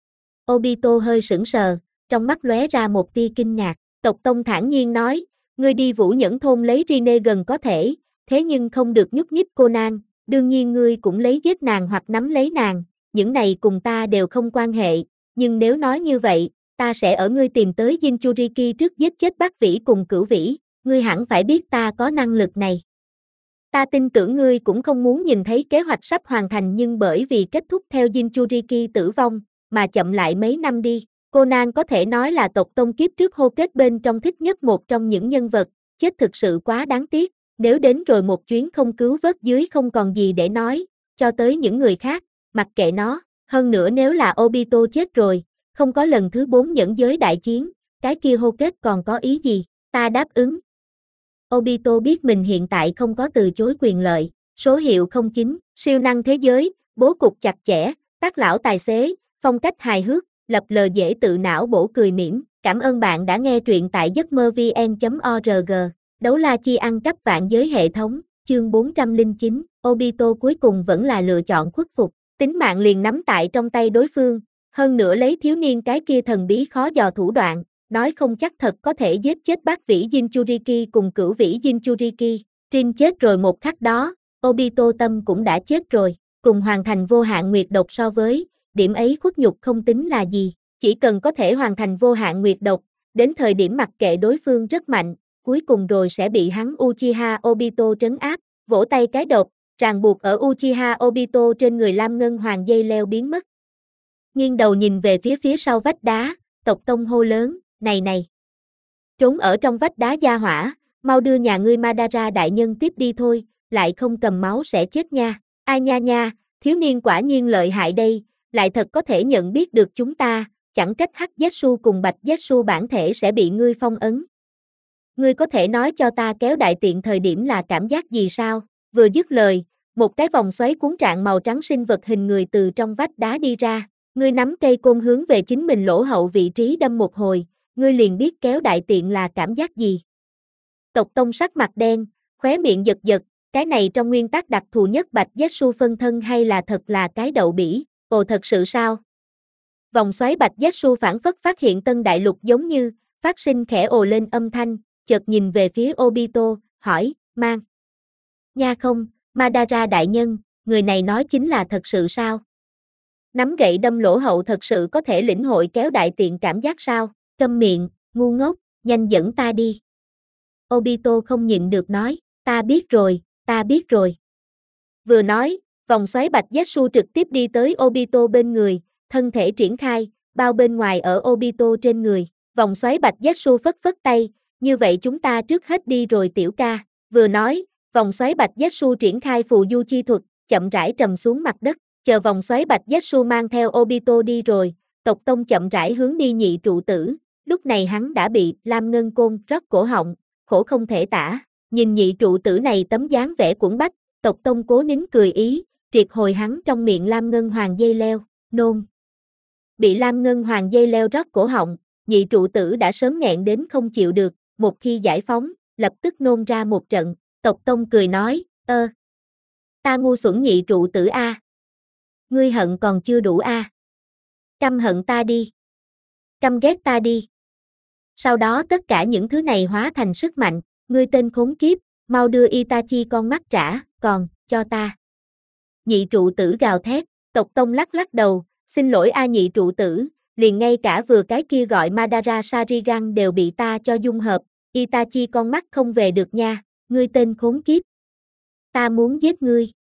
Obito hơi sững sờ, trong mắt lóe ra một tia kinh ngạc, tộc Tông thản nhiên nói, ngươi đi Vũ Nhẫn thôn lấy Rine gần có thể, thế nhưng không được nhúc nhích Conan, đương nhiên ngươi cũng lấy giết nàng hoặc nắm lấy nàng, những này cùng ta đều không quan hệ, nhưng nếu nói như vậy, ta sẽ ở ngươi tìm tới Jinchuriki trước giết chết Bát Vĩ cùng Cửu Vĩ, ngươi hẳn phải biết ta có năng lực này. Ta tin tưởng ngươi cũng không muốn nhìn thấy kế hoạch sắp hoàn thành nhưng bởi vì kết thúc theo Jinchuriki tử vong, mà chậm lại mấy năm đi. Conan có thể nói là tộc Tông kiếp trước Hokage bên trong thích nhất một trong những nhân vật, chết thực sự quá đáng tiếc, nếu đến rồi một chuyến không cứu vớt dưới không còn gì để nói, cho tới những người khác, mặc kệ nó, hơn nữa nếu là Obito chết rồi, không có lần thứ bốn nhẫn giới đại chiến, cái kia Hokage còn có ý gì, ta đáp ứng. Obito biết mình hiện tại không có từ chối quyền lợi, số hiệu không chín, siêu năng thế giới, bố cục chặt chẽ, tác lão tài xế, phong cách hài hước, lập lờ dễ tự não bổ cười mỉm. Cảm ơn bạn đã nghe truyện tại giấc mơ vn chấm org. Đấu la chi ăn cắp vạn giới hệ thống, chương bốn trăm lẻ chín, Obito cuối cùng vẫn là lựa chọn khuất phục, tính mạng liền nắm tại trong tay đối phương, hơn nữa lấy thiếu niên cái kia thần bí khó dò thủ đoạn, nói không chắc thật có thể giết chết Bát Vĩ Jinchuriki cùng Cửu Vĩ Jinchuriki. Rin chết rồi một khắc đó, Obito tâm cũng đã chết rồi, cùng hoàn thành vô hạn nguyệt độc so với, điểm ấy khuất nhục không tính là gì, chỉ cần có thể hoàn thành vô hạn nguyệt độc, đến thời điểm mặc kệ đối phương rất mạnh, cuối cùng rồi sẽ bị hắn Uchiha Obito trấn áp, vỗ tay cái đột, ràng buộc ở Uchiha Obito trên người Lam Ngân Hoàng dây leo biến mất. Nghiêng đầu nhìn về phía phía sau vách đá, tộc Tông hô lớn, này này. Trốn ở trong vách đá gia hỏa, mau đưa nhà ngươi Madara đại nhân tiếp đi thôi, lại không cầm máu sẽ chết nha. Ai nha nha, thiếu niên quả nhiên lợi hại đây, lại thật có thể nhận biết được chúng ta, chẳng trách Hắc Zetsu cùng Bạch Zetsu bản thể sẽ bị ngươi phong ấn. Ngươi có thể nói cho ta kéo đại tiện thời điểm là cảm giác gì sao? Vừa dứt lời, một cái vòng xoáy cuốn trạng màu trắng sinh vật hình người từ trong vách đá đi ra, ngươi nắm cây côn hướng về chính mình lỗ hậu vị trí đâm một hồi, ngươi liền biết kéo đại tiện là cảm giác gì. Tộc Tông sắc mặt đen, khóe miệng giật giật, cái này trong nguyên tắc đặc thù nhất Bạch Zetsu phân thân hay là thật là cái đậu bỉ, ồ thật sự sao? Vòng xoáy Bạch Zetsu phản phất phát hiện tân đại lục giống như, phát sinh khẽ ồ lên âm thanh, chợt nhìn về phía Obito, hỏi, mang. Nha không, Madara đại nhân, người này nói chính là thật sự sao? Nắm gậy đâm lỗ hậu thật sự có thể lĩnh hội kéo đại tiện cảm giác sao? Câm miệng, ngu ngốc, nhanh dẫn ta đi. Obito không nhịn được nói, ta biết rồi, ta biết rồi. Vừa nói, vòng xoáy Bạch Zetsu trực tiếp đi tới Obito bên người, thân thể triển khai, bao bên ngoài ở Obito trên người. Vòng xoáy Bạch Zetsu phất phất tay, như vậy chúng ta trước hết đi rồi tiểu ca. Vừa nói, vòng xoáy Bạch Zetsu triển khai phù du chi thuật, chậm rãi trầm xuống mặt đất. Chờ vòng xoáy Bạch Zetsu mang theo Obito đi rồi, tộc Tông chậm rãi hướng đi nhị trụ tử. Lúc này hắn đã bị Lam Ngân Côn rót cổ họng, khổ không thể tả. Nhìn nhị trụ tử này tấm dáng vẻ cuồng bách, tộc Tông cố nín cười ý, triệt hồi hắn trong miệng Lam Ngân Hoàng dây leo, nôn. Bị lam ngân hoàng dây leo rót cổ họng, nhị trụ tử đã sớm nghẹn đến không chịu được, một khi giải phóng, lập tức nôn ra một trận. Tộc Tông cười nói, ơ, ta ngu xuẩn nhị trụ tử a. Ngươi hận còn chưa đủ a. Căm hận ta đi. Căm ghét ta đi. Sau đó tất cả những thứ này hóa thành sức mạnh, ngươi tên khốn kiếp, mau đưa Itachi con mắt trả, còn, cho ta. Nhị trụ tử gào thét, Tộc Tông lắc lắc đầu, xin lỗi a nhị trụ tử, liền ngay cả vừa cái kia gọi Madara Sharingan đều bị ta cho dung hợp, Itachi con mắt không về được nha, ngươi tên khốn kiếp. Ta muốn giết ngươi.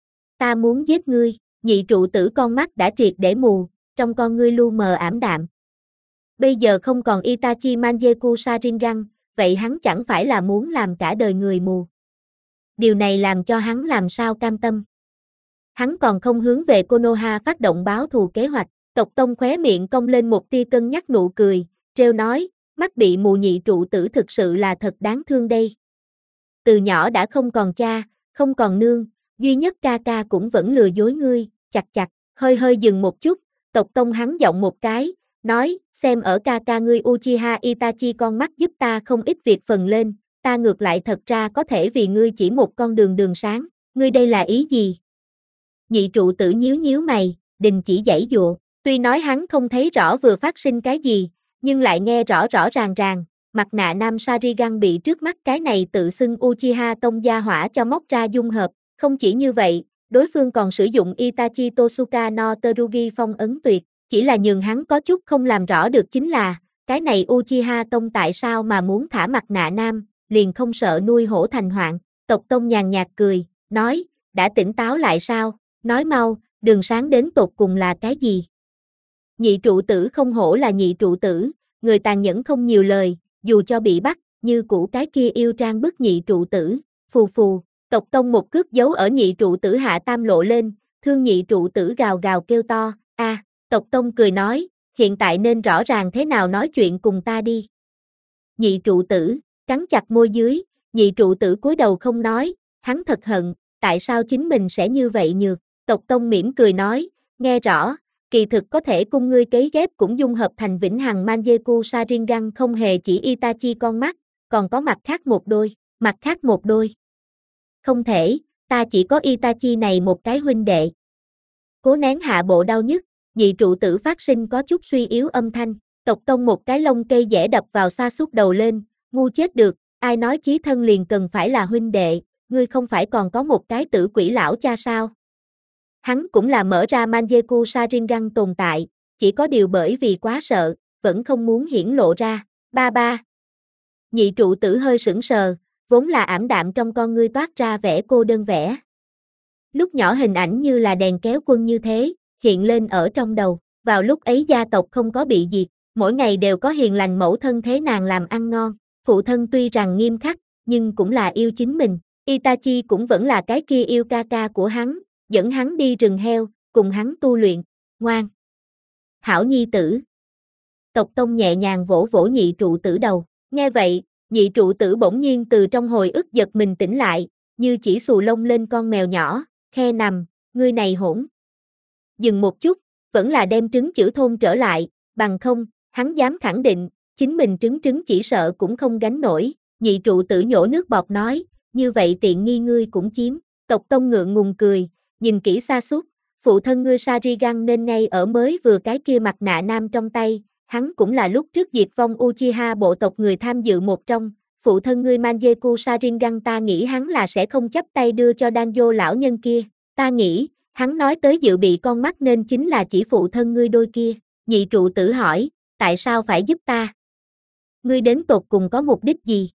Ta muốn giết ngươi, nhị trụ tử con mắt đã triệt để mù, trong con ngươi lu mờ ảm đạm. Bây giờ không còn Itachi Mangekyou Sharingan, vậy hắn chẳng phải là muốn làm cả đời người mù. Điều này làm cho hắn làm sao cam tâm. Hắn còn không hướng về Konoha phát động báo thù kế hoạch, Tộc Tông khóe miệng cong lên một tia cân nhắc nụ cười, trêu nói, mắt bị mù nhị trụ tử thực sự là thật đáng thương đây. Từ nhỏ đã không còn cha, không còn nương, duy nhất ca ca cũng vẫn lừa dối ngươi, chặt chặt, hơi hơi dừng một chút, Tộc Tông hắn giọng một cái, nói, xem ở ca ca ngươi Uchiha Itachi con mắt giúp ta không ít việc phần lên, ta ngược lại thật ra có thể vì ngươi chỉ một con đường đường sáng, ngươi đây là ý gì? Nhị trụ tử nhíu nhíu mày, đình chỉ giãy dụa, tuy nói hắn không thấy rõ vừa phát sinh cái gì, nhưng lại nghe rõ rõ ràng ràng, mặt nạ nam Sharingan bị trước mắt cái này tự xưng Uchiha Tông gia hỏa cho móc ra dung hợp, không chỉ như vậy, đối phương còn sử dụng Itachi Tosuka no Terugi phong ấn tuyệt, chỉ là nhường hắn có chút không làm rõ được chính là, cái này Uchiha Tông tại sao mà muốn thả mặt nạ nam, liền không sợ nuôi hổ thành hoạn, Tộc Tông nhàn nhạt cười, nói, đã tỉnh táo lại sao, nói mau, đường sáng đến tột cùng là cái gì? Nhị trụ tử không hổ là nhị trụ tử, người tàn nhẫn không nhiều lời, dù cho bị bắt, như cũ cái kia yêu trang bức nhị trụ tử, phù phù, Tộc Tông một cước giấu ở nhị trụ tử hạ tam lộ lên, thương nhị trụ tử gào gào kêu to, a, Tộc Tông cười nói, hiện tại nên rõ ràng thế nào nói chuyện cùng ta đi. Nhị trụ tử, cắn chặt môi dưới, nhị trụ tử cúi đầu không nói, hắn thật hận, tại sao chính mình sẽ như vậy nhược, Tộc Tông mỉm cười nói, nghe rõ, kỳ thực có thể cung ngươi cấy ghép cũng dung hợp thành vĩnh hằng Mangekyou Sharingan không hề chỉ Itachi con mắt, còn có mặt khác một đôi, mặt khác một đôi. Không thể, ta chỉ có Itachi này một cái huynh đệ. Cố nén hạ bộ đau nhức, nhị trụ tử phát sinh có chút suy yếu âm thanh, Tộc Tông một cái lông cây dẻ đập vào xa suốt đầu lên, ngu chết được, ai nói chí thân liền cần phải là huynh đệ, ngươi không phải còn có một cái tử quỷ lão cha sao? Hắn cũng là mở ra Mangekyou Sharingan tồn tại, chỉ có điều bởi vì quá sợ, vẫn không muốn hiển lộ ra, ba ba. Nhị trụ tử hơi sững sờ, vốn là ảm đạm trong con ngươi toát ra vẻ cô đơn vẻ. Lúc nhỏ hình ảnh như là đèn kéo quân như thế, hiện lên ở trong đầu, vào lúc ấy gia tộc không có bị diệt, mỗi ngày đều có hiền lành mẫu thân thế nàng làm ăn ngon, phụ thân tuy rằng nghiêm khắc, nhưng cũng là yêu chính mình, Itachi cũng vẫn là cái kia yêu ca ca của hắn, dẫn hắn đi rừng heo, cùng hắn tu luyện, ngoan. Hảo nhi tử. Tộc Tông nhẹ nhàng vỗ vỗ nhị trụ tử đầu, nghe vậy, nhị trụ tử bỗng nhiên từ trong hồi ức giật mình tỉnh lại, như chỉ xù lông lên con mèo nhỏ, khe nằm, ngươi này hỗn. Dừng một chút, vẫn là đem trứng chữ thôn trở lại, bằng không, hắn dám khẳng định, chính mình trứng trứng chỉ sợ cũng không gánh nổi, nhị trụ tử nhổ nước bọt nói, như vậy tiện nghi ngươi cũng chiếm, Tộc Tông ngượng ngùng cười, nhìn kỹ xa suốt, phụ thân ngươi Sharingan nên ngay ở mới vừa cái kia mặt nạ nam trong tay, hắn cũng là lúc trước diệt vong Uchiha bộ tộc người tham dự một trong, phụ thân ngươi Mangekyou Sharingan ta nghĩ hắn là sẽ không chấp tay đưa cho Danjo lão nhân kia, ta nghĩ, hắn nói tới dự bị con mắt nên chính là chỉ phụ thân ngươi đôi kia, nhị trụ tử hỏi, tại sao phải giúp ta? Ngươi đến tột cùng có mục đích gì?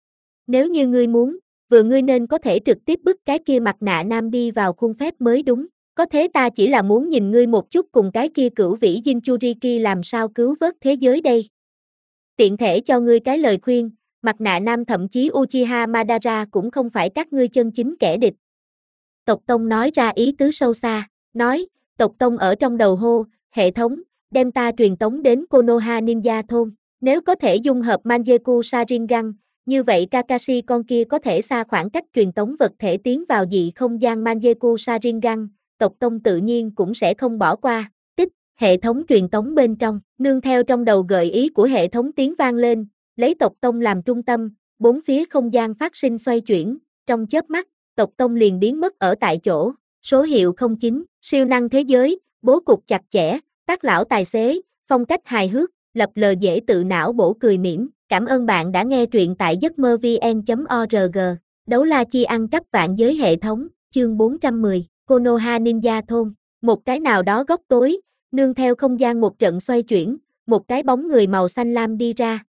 Nếu như ngươi muốn, vừa ngươi nên có thể trực tiếp bức cái kia mặt nạ nam đi vào khuôn phép mới đúng, có thế ta chỉ là muốn nhìn ngươi một chút cùng cái kia cửu vĩ Jinchuriki làm sao cứu vớt thế giới đây. Tiện thể cho ngươi cái lời khuyên, mặt nạ nam thậm chí Uchiha Madara cũng không phải các ngươi chân chính kẻ địch. Tộc Tông nói ra ý tứ sâu xa, nói, Tộc Tông ở trong đầu hô, hệ thống, đem ta truyền tống đến Konoha Ninja thôn, nếu có thể dung hợp Mangekyou Sharingan, như vậy Kakashi con kia có thể xa khoảng cách truyền tống vật thể tiến vào dị không gian Mangekyou Sharingan, Tộc Tông tự nhiên cũng sẽ không bỏ qua, tích, hệ thống truyền tống bên trong, nương theo trong đầu gợi ý của hệ thống tiếng vang lên, lấy tộc tông làm trung tâm, bốn phía không gian phát sinh xoay chuyển, trong chớp mắt, tộc tông liền biến mất ở tại chỗ, số hiệu không chín, siêu năng thế giới, bố cục chặt chẽ, tác lão tài xế, phong cách hài hước, lập lờ dễ tự não bổ cười mỉm, cảm ơn bạn đã nghe truyện tại giấc mơ vn chấm org, đấu la chi ăn cắp vạn giới hệ thống, chương bốn trăm mười, Konoha Ninja Thôn, một cái nào đó góc tối, nương theo không gian một trận xoay chuyển, một cái bóng người màu xanh lam đi ra.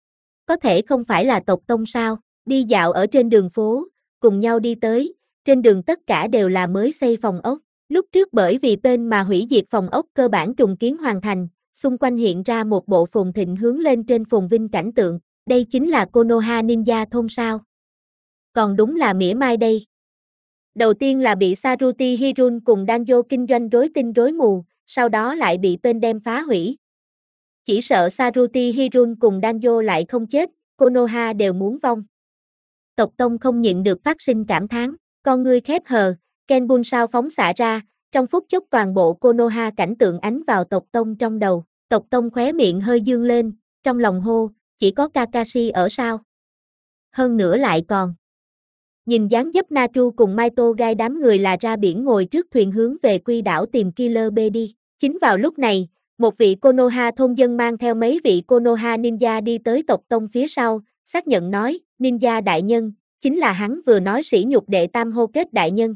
Có thể không phải là tộc tông sao, đi dạo ở trên đường phố, cùng nhau đi tới, trên đường tất cả đều là mới xây phòng ốc, lúc trước bởi vì bên mà hủy diệt phòng ốc cơ bản trùng kiến hoàn thành, xung quanh hiện ra một bộ phồn thịnh hướng lên trên phồn vinh cảnh tượng, đây chính là Konoha Ninja Thôn sao. Còn đúng là mỉa mai đây. Đầu tiên là bị Saruti Hirun cùng Danjo kinh doanh rối tinh rối mù, sau đó lại bị bên đem phá hủy. Chỉ sợ Saruti Hirun cùng Danjo lại không chết, Konoha đều muốn vong. Tộc tông không nhịn được phát sinh cảm thán, con ngươi khép hờ, Kenbun sao phóng xạ ra, trong phút chốc toàn bộ Konoha cảnh tượng ánh vào tộc tông trong đầu, tộc tông khóe miệng hơi dương lên, trong lòng hô, chỉ có Kakashi ở sao? Hơn nữa lại còn. Nhìn dáng dấp Natru cùng Maito Gai đám người là ra biển ngồi trước thuyền hướng về Quy đảo tìm Killer Bee đi. Chính vào lúc này, một vị Konoha thôn dân mang theo mấy vị Konoha ninja đi tới tộc tông phía sau, xác nhận nói, ninja đại nhân, chính là hắn vừa nói sỉ nhục đệ tam hô kết đại nhân.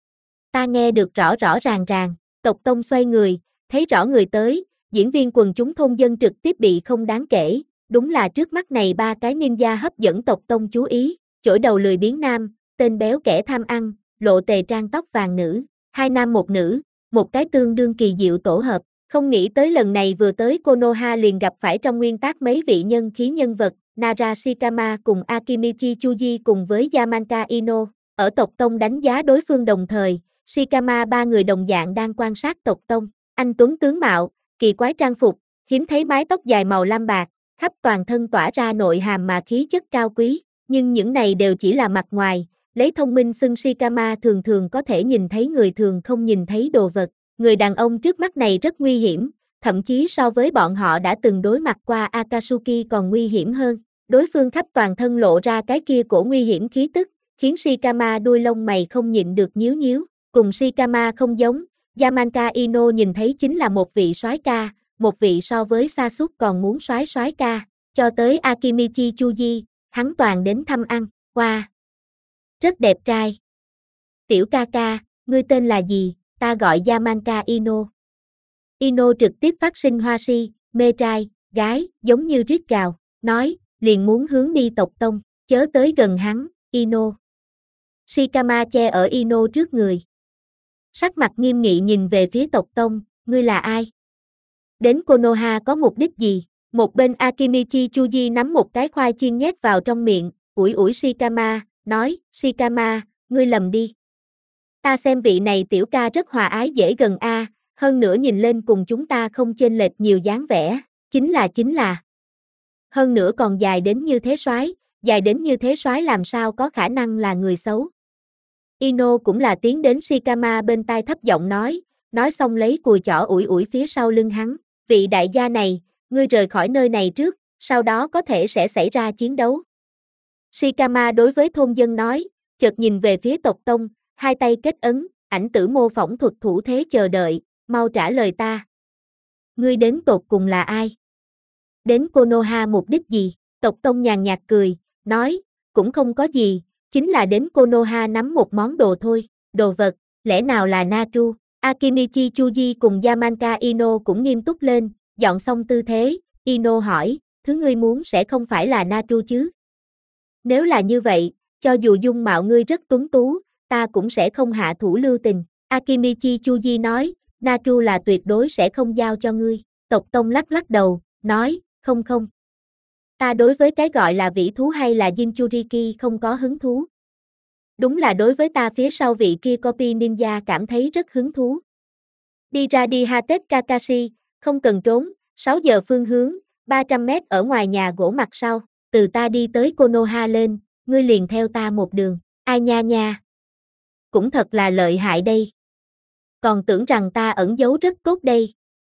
Ta nghe được rõ rõ ràng ràng, tộc tông xoay người, thấy rõ người tới, diễn viên quần chúng thôn dân trực tiếp bị không đáng kể, đúng là trước mắt này ba cái ninja hấp dẫn tộc tông chú ý, chổi đầu lười biếng nam, tên béo kẻ tham ăn, lộ tề trang tóc vàng nữ, hai nam một nữ, một cái tương đương kỳ diệu tổ hợp, không nghĩ tới lần này vừa tới Konoha liền gặp phải trong nguyên tắc mấy vị nhân khí nhân vật, Nara Shikama cùng Akimichi Chuji cùng với Yamanka Ino, ở tộc tông đánh giá đối phương đồng thời, Shikama ba người đồng dạng đang quan sát tộc tông, anh tuấn tướng mạo, kỳ quái trang phục, hiếm thấy mái tóc dài màu lam bạc, khắp toàn thân tỏa ra nội hàm mà khí chất cao quý, nhưng những này đều chỉ là mặt ngoài, lấy thông minh xưng Shikama thường thường có thể nhìn thấy người thường không nhìn thấy đồ vật, người đàn ông trước mắt này rất nguy hiểm, thậm chí so với bọn họ đã từng đối mặt qua Akatsuki còn nguy hiểm hơn, đối phương khắp toàn thân lộ ra cái kia cổ nguy hiểm khí tức, khiến Shikama đuôi lông mày không nhịn được nhíu nhíu, cùng Shikama không giống, Yamanka Ino nhìn thấy chính là một vị soái ca, một vị so với Sasuke còn muốn soái soái ca, cho tới Akimichi Chuji, hắn toàn đến thăm ăn, qua. Wow. Rất đẹp trai. Tiểu ca ca, ngươi tên là gì? Ta gọi Yamanka Ino. Ino trực tiếp phát sinh hoa si, mê trai, gái, giống như rít gào, nói, liền muốn hướng đi tộc tông, chớ tới gần hắn, Ino. Shikama che ở Ino trước người. Sắc mặt nghiêm nghị nhìn về phía tộc tông, ngươi là ai? Đến Konoha có mục đích gì? Một bên Akimichi Chuji nắm một cái khoai chiên nhét vào trong miệng, ủi ủi Shikama, nói, Shikama, ngươi lầm đi. Ta xem vị này tiểu ca rất hòa ái dễ gần a, hơn nữa nhìn lên cùng chúng ta không chênh lệch nhiều dáng vẻ, chính là chính là. Hơn nữa còn dài đến như thế soái, dài đến như thế soái làm sao có khả năng là người xấu. Ino cũng là tiến đến Shikama bên tai thấp giọng nói, nói xong lấy cùi chỏ ủi ủi phía sau lưng hắn, vị đại gia này, ngươi rời khỏi nơi này trước, sau đó có thể sẽ xảy ra chiến đấu. Shikama đối với thôn dân nói, chợt nhìn về phía tộc tông, hai tay kết ấn, ảnh tử mô phỏng thuật thủ thế chờ đợi, mau trả lời ta. Ngươi đến tột cùng là ai? Đến Konoha mục đích gì? Tộc tông nhàn nhạt cười, nói, cũng không có gì, chính là đến Konoha nắm một món đồ thôi, đồ vật, lẽ nào là Natru? Akimichi Chuji cùng Yamanka Ino cũng nghiêm túc lên, dọn xong tư thế, Ino hỏi, thứ ngươi muốn sẽ không phải là Natru chứ? Nếu là như vậy, cho dù dung mạo ngươi rất tuấn tú, ta cũng sẽ không hạ thủ lưu tình. Akimichi Chuji nói, Natru là tuyệt đối sẽ không giao cho ngươi. Tộc tông lắc lắc đầu, nói, không không. Ta đối với cái gọi là vĩ thú hay là Jinchuriki không có hứng thú. Đúng là đối với ta phía sau vị kia copy ninja cảm thấy rất hứng thú. Đi ra đi Hatet Kakashi, không cần trốn, sáu giờ phương hướng, ba trăm mét ở ngoài nhà gỗ mặt sau, từ ta đi tới Konoha lên, ngươi liền theo ta một đường, ai nha nha. Cũng thật là lợi hại đây. Còn tưởng rằng ta ẩn giấu rất tốt đây.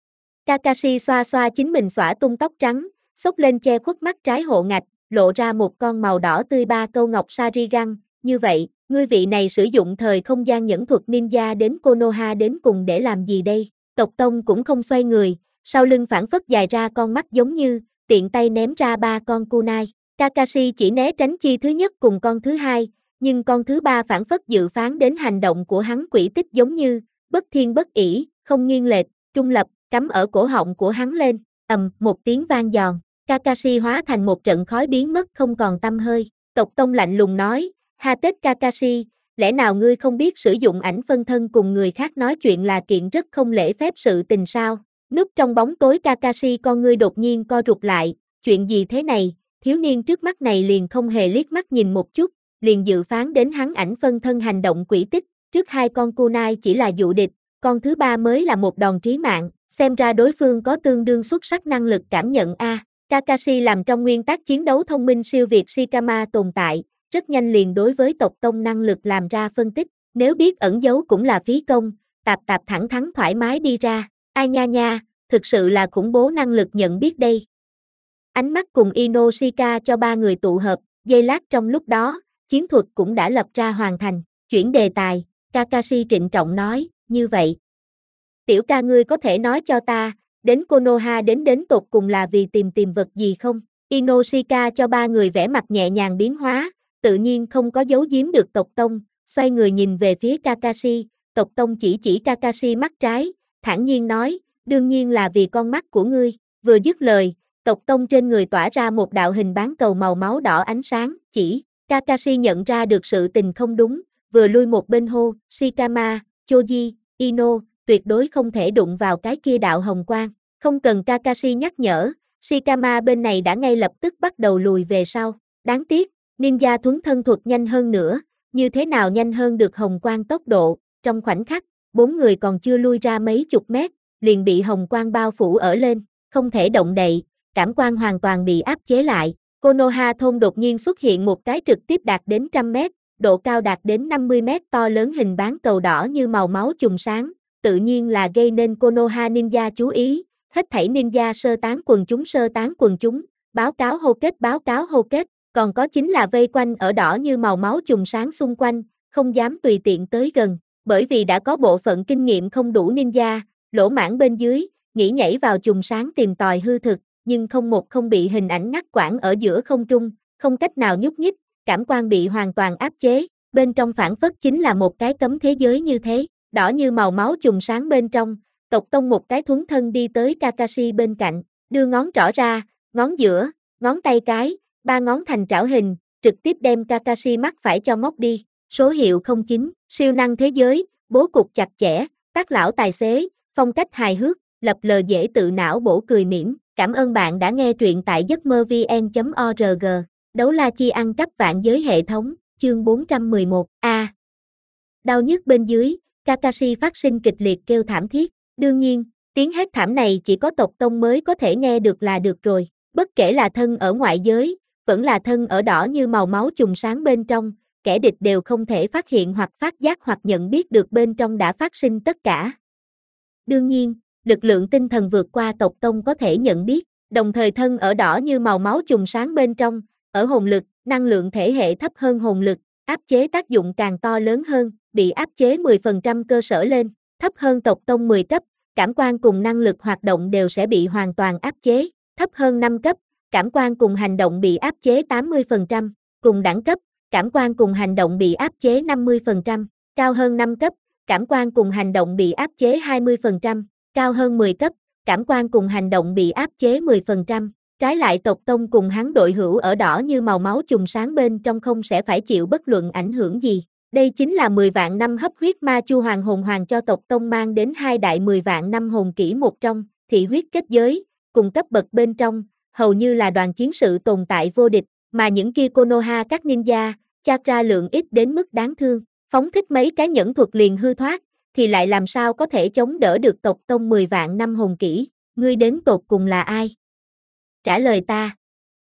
Kakashi xoa xoa chính mình xõa tung tóc trắng, xốc lên che khuất mắt trái hộ ngạch, lộ ra một con màu đỏ tươi ba câu ngọc Sharingan, như vậy, ngươi vị này sử dụng thời không gian nhẫn thuật ninja đến Konoha đến cùng để làm gì đây? Tộc Tông cũng không xoay người, sau lưng phản phất dài ra con mắt giống như, tiện tay ném ra ba con kunai. Kakashi chỉ né tránh chi thứ nhất cùng con thứ hai, nhưng con thứ ba phản phất dự phán đến hành động của hắn quỷ tích giống như, bất thiên bất ỷ, không nghiêng lệch, trung lập, cắm ở cổ họng của hắn lên, ầm, một tiếng vang giòn, Kakashi hóa thành một trận khói biến mất không còn tăm hơi. Tộc Tông lạnh lùng nói, ha tết Kakashi, lẽ nào ngươi không biết sử dụng ảnh phân thân cùng người khác nói chuyện là kiện rất không lễ phép sự tình sao? Núp trong bóng tối Kakashi con ngươi đột nhiên co rụt lại, chuyện gì thế này? Thiếu niên trước mắt này liền không hề liếc mắt nhìn một chút, liền dự phán đến hắn ảnh phân thân hành động quỷ tích, trước hai con kunai chỉ là dụ địch, con thứ ba mới là một đòn trí mạng, xem ra đối phương có tương đương xuất sắc năng lực cảm nhận a. À, Kakashi làm trong nguyên tắc chiến đấu thông minh siêu việt Shikama tồn tại, rất nhanh liền đối với tộc Tông năng lực làm ra phân tích, nếu biết ẩn giấu cũng là phí công, tạp tạp thẳng thắn thoải mái đi ra, ai nha nha, thực sự là khủng bố năng lực nhận biết đây. Ánh mắt cùng Inoshika cho ba người tụ hợp, giây lát trong lúc đó, chiến thuật cũng đã lập ra hoàn thành, chuyển đề tài, Kakashi trịnh trọng nói, như vậy. Tiểu ca ngươi có thể nói cho ta, đến Konoha đến đến tột cùng là vì tìm tìm vật gì không? Inoshika cho ba người vẻ mặt nhẹ nhàng biến hóa, tự nhiên không có giấu giếm được tộc Tông, xoay người nhìn về phía Kakashi, tộc Tông chỉ chỉ Kakashi mắt trái, thản nhiên nói, đương nhiên là vì con mắt của ngươi, vừa dứt lời, tộc Tông trên người tỏa ra một đạo hình bán cầu màu máu đỏ ánh sáng, chỉ, Kakashi nhận ra được sự tình không đúng, vừa lui một bên hô, Shikama, Choji, Ino, tuyệt đối không thể đụng vào cái kia đạo hồng quang, không cần Kakashi nhắc nhở, Shikama bên này đã ngay lập tức bắt đầu lùi về sau, đáng tiếc, ninja thuấn thân thuật nhanh hơn nữa, như thế nào nhanh hơn được hồng quang tốc độ, trong khoảnh khắc, bốn người còn chưa lui ra mấy chục mét, liền bị hồng quang bao phủ ở lên, không thể động đậy, cảm quan hoàn toàn bị áp chế lại. Konoha thôn đột nhiên xuất hiện một cái trực tiếp đạt đến trăm mét, độ cao đạt đến năm mươi mét to lớn hình bán cầu đỏ như màu máu chùm sáng, tự nhiên là gây nên Konoha ninja chú ý, hết thảy ninja sơ tán quần chúng sơ tán quần chúng, báo cáo hô kết báo cáo hô kết, còn có chính là vây quanh ở đỏ như màu máu chùm sáng xung quanh, không dám tùy tiện tới gần, bởi vì đã có bộ phận kinh nghiệm không đủ ninja, lỗ mãng bên dưới, nghĩ nhảy vào chùm sáng tìm tòi hư thực, nhưng không một không bị hình ảnh ngắt quãng ở giữa không trung, không cách nào nhúc nhích, cảm quan bị hoàn toàn áp chế, bên trong phản phất chính là một cái cấm thế giới như thế, đỏ như màu máu chùm sáng bên trong, tộc Tông một cái thuấn thân đi tới Kakashi bên cạnh, đưa ngón trỏ ra, ngón giữa, ngón tay cái, ba ngón thành trảo hình, trực tiếp đem Kakashi mắt phải cho móc đi, số hiệu không chín, siêu năng thế giới, bố cục chặt chẽ, tác lão tài xế, phong cách hài hước, lập lờ dễ tự não bổ cười mỉm. Cảm ơn bạn đã nghe truyện tại giấc mơ vn chấm org. Đấu la chi ăn cắp vạn giới hệ thống, chương bốn trăm mười một, A. Đau nhức bên dưới, Kakashi phát sinh kịch liệt kêu thảm thiết. Đương nhiên, tiếng hét thảm này chỉ có tộc Tông mới có thể nghe được là được rồi. Bất kể là thân ở ngoại giới, vẫn là thân ở đỏ như màu máu chùm sáng bên trong, kẻ địch đều không thể phát hiện hoặc phát giác hoặc nhận biết được bên trong đã phát sinh tất cả. Đương nhiên, lực lượng tinh thần vượt qua tộc Tông có thể nhận biết, đồng thời thân ở đỏ như màu máu chùm sáng bên trong, ở hồn lực, năng lượng thể hệ thấp hơn hồn lực, áp chế tác dụng càng to lớn hơn, bị áp chế mười phần trăm cơ sở lên, thấp hơn tộc Tông mười cấp, cảm quan cùng năng lực hoạt động đều sẽ bị hoàn toàn áp chế, thấp hơn năm cấp, cảm quan cùng hành động bị áp chế tám mươi phần trăm, cùng đẳng cấp, cảm quan cùng hành động bị áp chế năm mươi phần trăm, cao hơn năm cấp, cảm quan cùng hành động bị áp chế hai mươi phần trăm. Cao hơn mười cấp, cảm quan cùng hành động bị áp chế mười phần trăm, trái lại tộc Tông cùng hắn đội hữu ở đỏ như màu máu chùm sáng bên trong không sẽ phải chịu bất luận ảnh hưởng gì. Đây chính là mười vạn năm hấp huyết ma chu hoàng hồn hoàng cho tộc Tông mang đến hai đại mười vạn năm hồn kỹ một trong, thị huyết kết giới, cùng cấp bậc bên trong, hầu như là đoàn chiến sự tồn tại vô địch, mà những kia Konoha các ninja, chạc ra lượng ít đến mức đáng thương, phóng thích mấy cái nhẫn thuật liền hư thoát, thì lại làm sao có thể chống đỡ được tộc Tông mười vạn năm hồn kỹ, ngươi đến tột cùng là ai? Trả lời ta.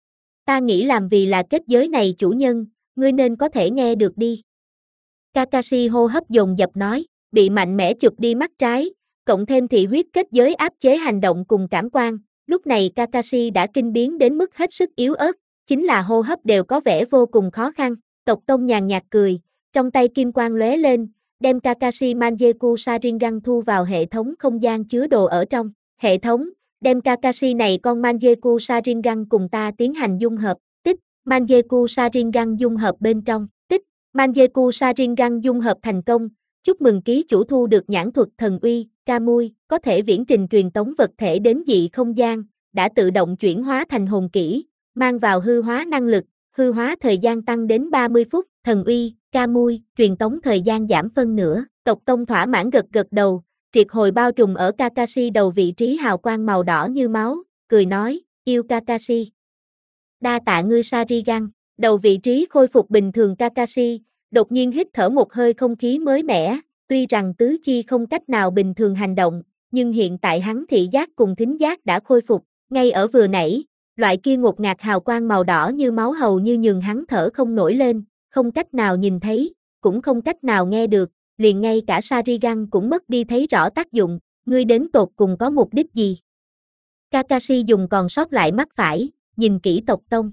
Ta nghĩ làm vì là kết giới này chủ nhân, ngươi nên có thể nghe được đi. Kakashi hô hấp dồn dập nói, bị mạnh mẽ chụp đi mắt trái, cộng thêm thị huyết kết giới áp chế hành động cùng cảm quan, lúc này Kakashi đã kinh biến đến mức hết sức yếu ớt, chính là hô hấp đều có vẻ vô cùng khó khăn. Tộc Tông nhàn nhạt cười, trong tay kim quang lóe lên, đem Kakashi Mangekyou Sharingan thu vào hệ thống không gian chứa đồ ở trong. Hệ thống, đem Kakashi này con Mangekyou Sharingan cùng ta tiến hành dung hợp. Tích, Mangekyou Sharingan dung hợp bên trong. Tích, Mangekyou Sharingan dung hợp thành công. Chúc mừng ký chủ thu được nhãn thuật thần uy, Kamui, có thể viễn trình truyền tống vật thể đến dị không gian, đã tự động chuyển hóa thành hồn kỹ, mang vào hư hóa năng lực, hư hóa thời gian tăng đến ba mươi phút, thần uy, Kamui, truyền tống thời gian giảm phân nửa. Tộc Tông thỏa mãn gật gật đầu, triệt hồi bao trùm ở Kakashi đầu vị trí hào quang màu đỏ như máu, cười nói, yêu Kakashi. Đa tạ ngươi Sharingan, đầu vị trí khôi phục bình thường Kakashi, đột nhiên hít thở một hơi không khí mới mẻ, tuy rằng tứ chi không cách nào bình thường hành động, nhưng hiện tại hắn thị giác cùng thính giác đã khôi phục, ngay ở vừa nãy, loại kia ngột ngạt hào quang màu đỏ như máu hầu như nhường hắn thở không nổi lên, không cách nào nhìn thấy, cũng không cách nào nghe được, liền ngay cả Sharingan cũng mất đi thấy rõ tác dụng, ngươi đến tột cùng có mục đích gì? Kakashi dùng còn sót lại mắt phải, nhìn kỹ Tộc Tông.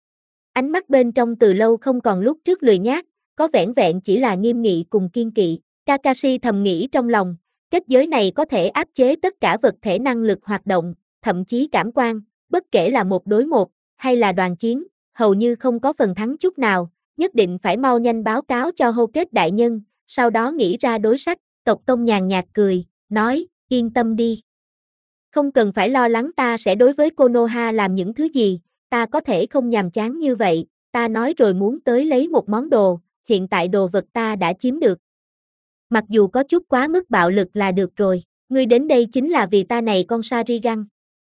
Ánh mắt bên trong từ lâu không còn lúc trước lười nhác, có vẻn vẹn chỉ là nghiêm nghị cùng kiên kỵ. Kakashi thầm nghĩ trong lòng, kết giới này có thể áp chế tất cả vật thể năng lực hoạt động, thậm chí cảm quan, bất kể là một đối một, hay là đoàn chiến, hầu như không có phần thắng chút nào, nhất định phải mau nhanh báo cáo cho Hô Kết đại nhân, sau đó nghĩ ra đối sách. Tộc Tông nhàn nhạt cười, nói, yên tâm đi. Không cần phải lo lắng ta sẽ đối với Konoha làm những thứ gì, ta có thể không nhàm chán như vậy, ta nói rồi muốn tới lấy một món đồ, hiện tại đồ vật ta đã chiếm được. Mặc dù có chút quá mức bạo lực là được rồi, ngươi đến đây chính là vì ta này con Sharingan.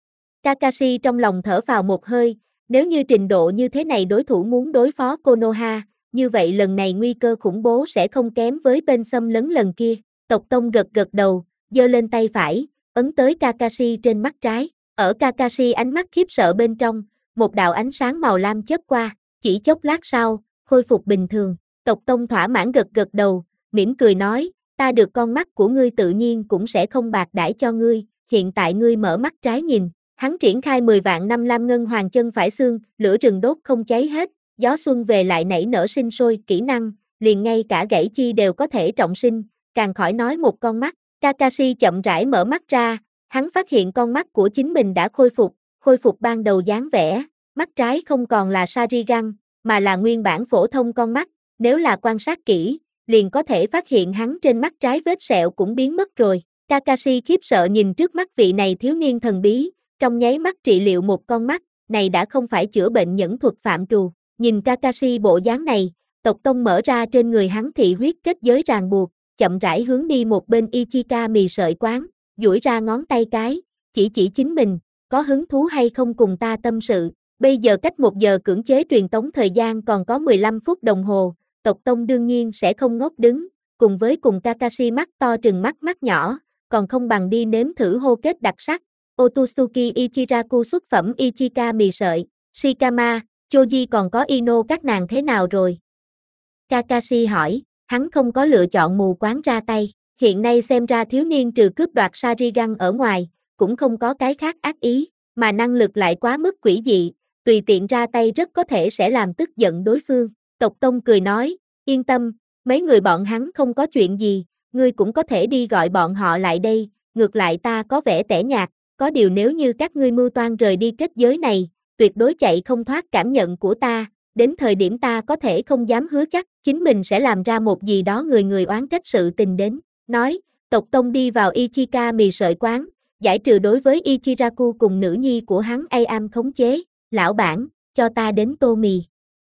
Kakashi trong lòng thở phào một hơi, nếu như trình độ như thế này đối thủ muốn đối phó Konoha, như vậy lần này nguy cơ khủng bố sẽ không kém với bên xâm lấn lần kia. Tộc Tông gật gật đầu, giơ lên tay phải, ấn tới Kakashi trên mắt trái, ở Kakashi ánh mắt khiếp sợ bên trong, một đạo ánh sáng màu lam chớp qua, chỉ chốc lát sau, khôi phục bình thường. Tộc Tông thỏa mãn gật gật đầu, mỉm cười nói, ta được con mắt của ngươi tự nhiên cũng sẽ không bạc đãi cho ngươi, hiện tại ngươi mở mắt trái nhìn. Hắn triển khai mười vạn năm lam ngân hoàng chân phải xương, lửa rừng đốt không cháy hết, gió xuân về lại nảy nở sinh sôi, kỹ năng, liền ngay cả gãy chi đều có thể trọng sinh, càng khỏi nói một con mắt. Kakashi chậm rãi mở mắt ra, hắn phát hiện con mắt của chính mình đã khôi phục, khôi phục ban đầu dáng vẻ, mắt trái không còn là Sharingan, mà là nguyên bản phổ thông con mắt, nếu là quan sát kỹ, liền có thể phát hiện hắn trên mắt trái vết sẹo cũng biến mất rồi. Kakashi khiếp sợ nhìn trước mắt vị này thiếu niên thần bí, trong nháy mắt trị liệu một con mắt, này đã không phải chữa bệnh nhẫn thuật phạm trù. Nhìn Kakashi bộ dáng này, Tộc Tông mở ra trên người hắn thị huyết kết giới ràng buộc, chậm rãi hướng đi một bên Ichika mì sợi quán, duỗi ra ngón tay cái, chỉ chỉ chính mình, có hứng thú hay không cùng ta tâm sự. Bây giờ cách một giờ cưỡng chế truyền tống thời gian còn có mười lăm phút đồng hồ, Tộc Tông đương nhiên sẽ không ngốc đứng, cùng với cùng Kakashi mắt to trừng mắt mắt nhỏ, còn không bằng đi nếm thử Hô Kết đặc sắc. Otsutsuki Ichiraku xuất phẩm Ichika mì sợi, Shikama, Choji còn có Ino các nàng thế nào rồi? Kakashi hỏi, hắn không có lựa chọn mù quáng ra tay, hiện nay xem ra thiếu niên trừ cướp đoạt Sharingan ở ngoài, cũng không có cái khác ác ý, mà năng lực lại quá mức quỷ dị, tùy tiện ra tay rất có thể sẽ làm tức giận đối phương. Tộc Tông cười nói, yên tâm, mấy người bọn hắn không có chuyện gì, ngươi cũng có thể đi gọi bọn họ lại đây, ngược lại ta có vẻ tẻ nhạt, có điều nếu như các ngươi mưu toan rời đi kết giới này, tuyệt đối chạy không thoát cảm nhận của ta, đến thời điểm ta có thể không dám hứa chắc, chính mình sẽ làm ra một gì đó người người oán trách sự tình đến. Nói, Tộc Tông đi vào Ichika mì sợi quán, giải trừ đối với Ichiraku cùng nữ nhi của hắn Am khống chế, lão bản, cho ta đến tô mì.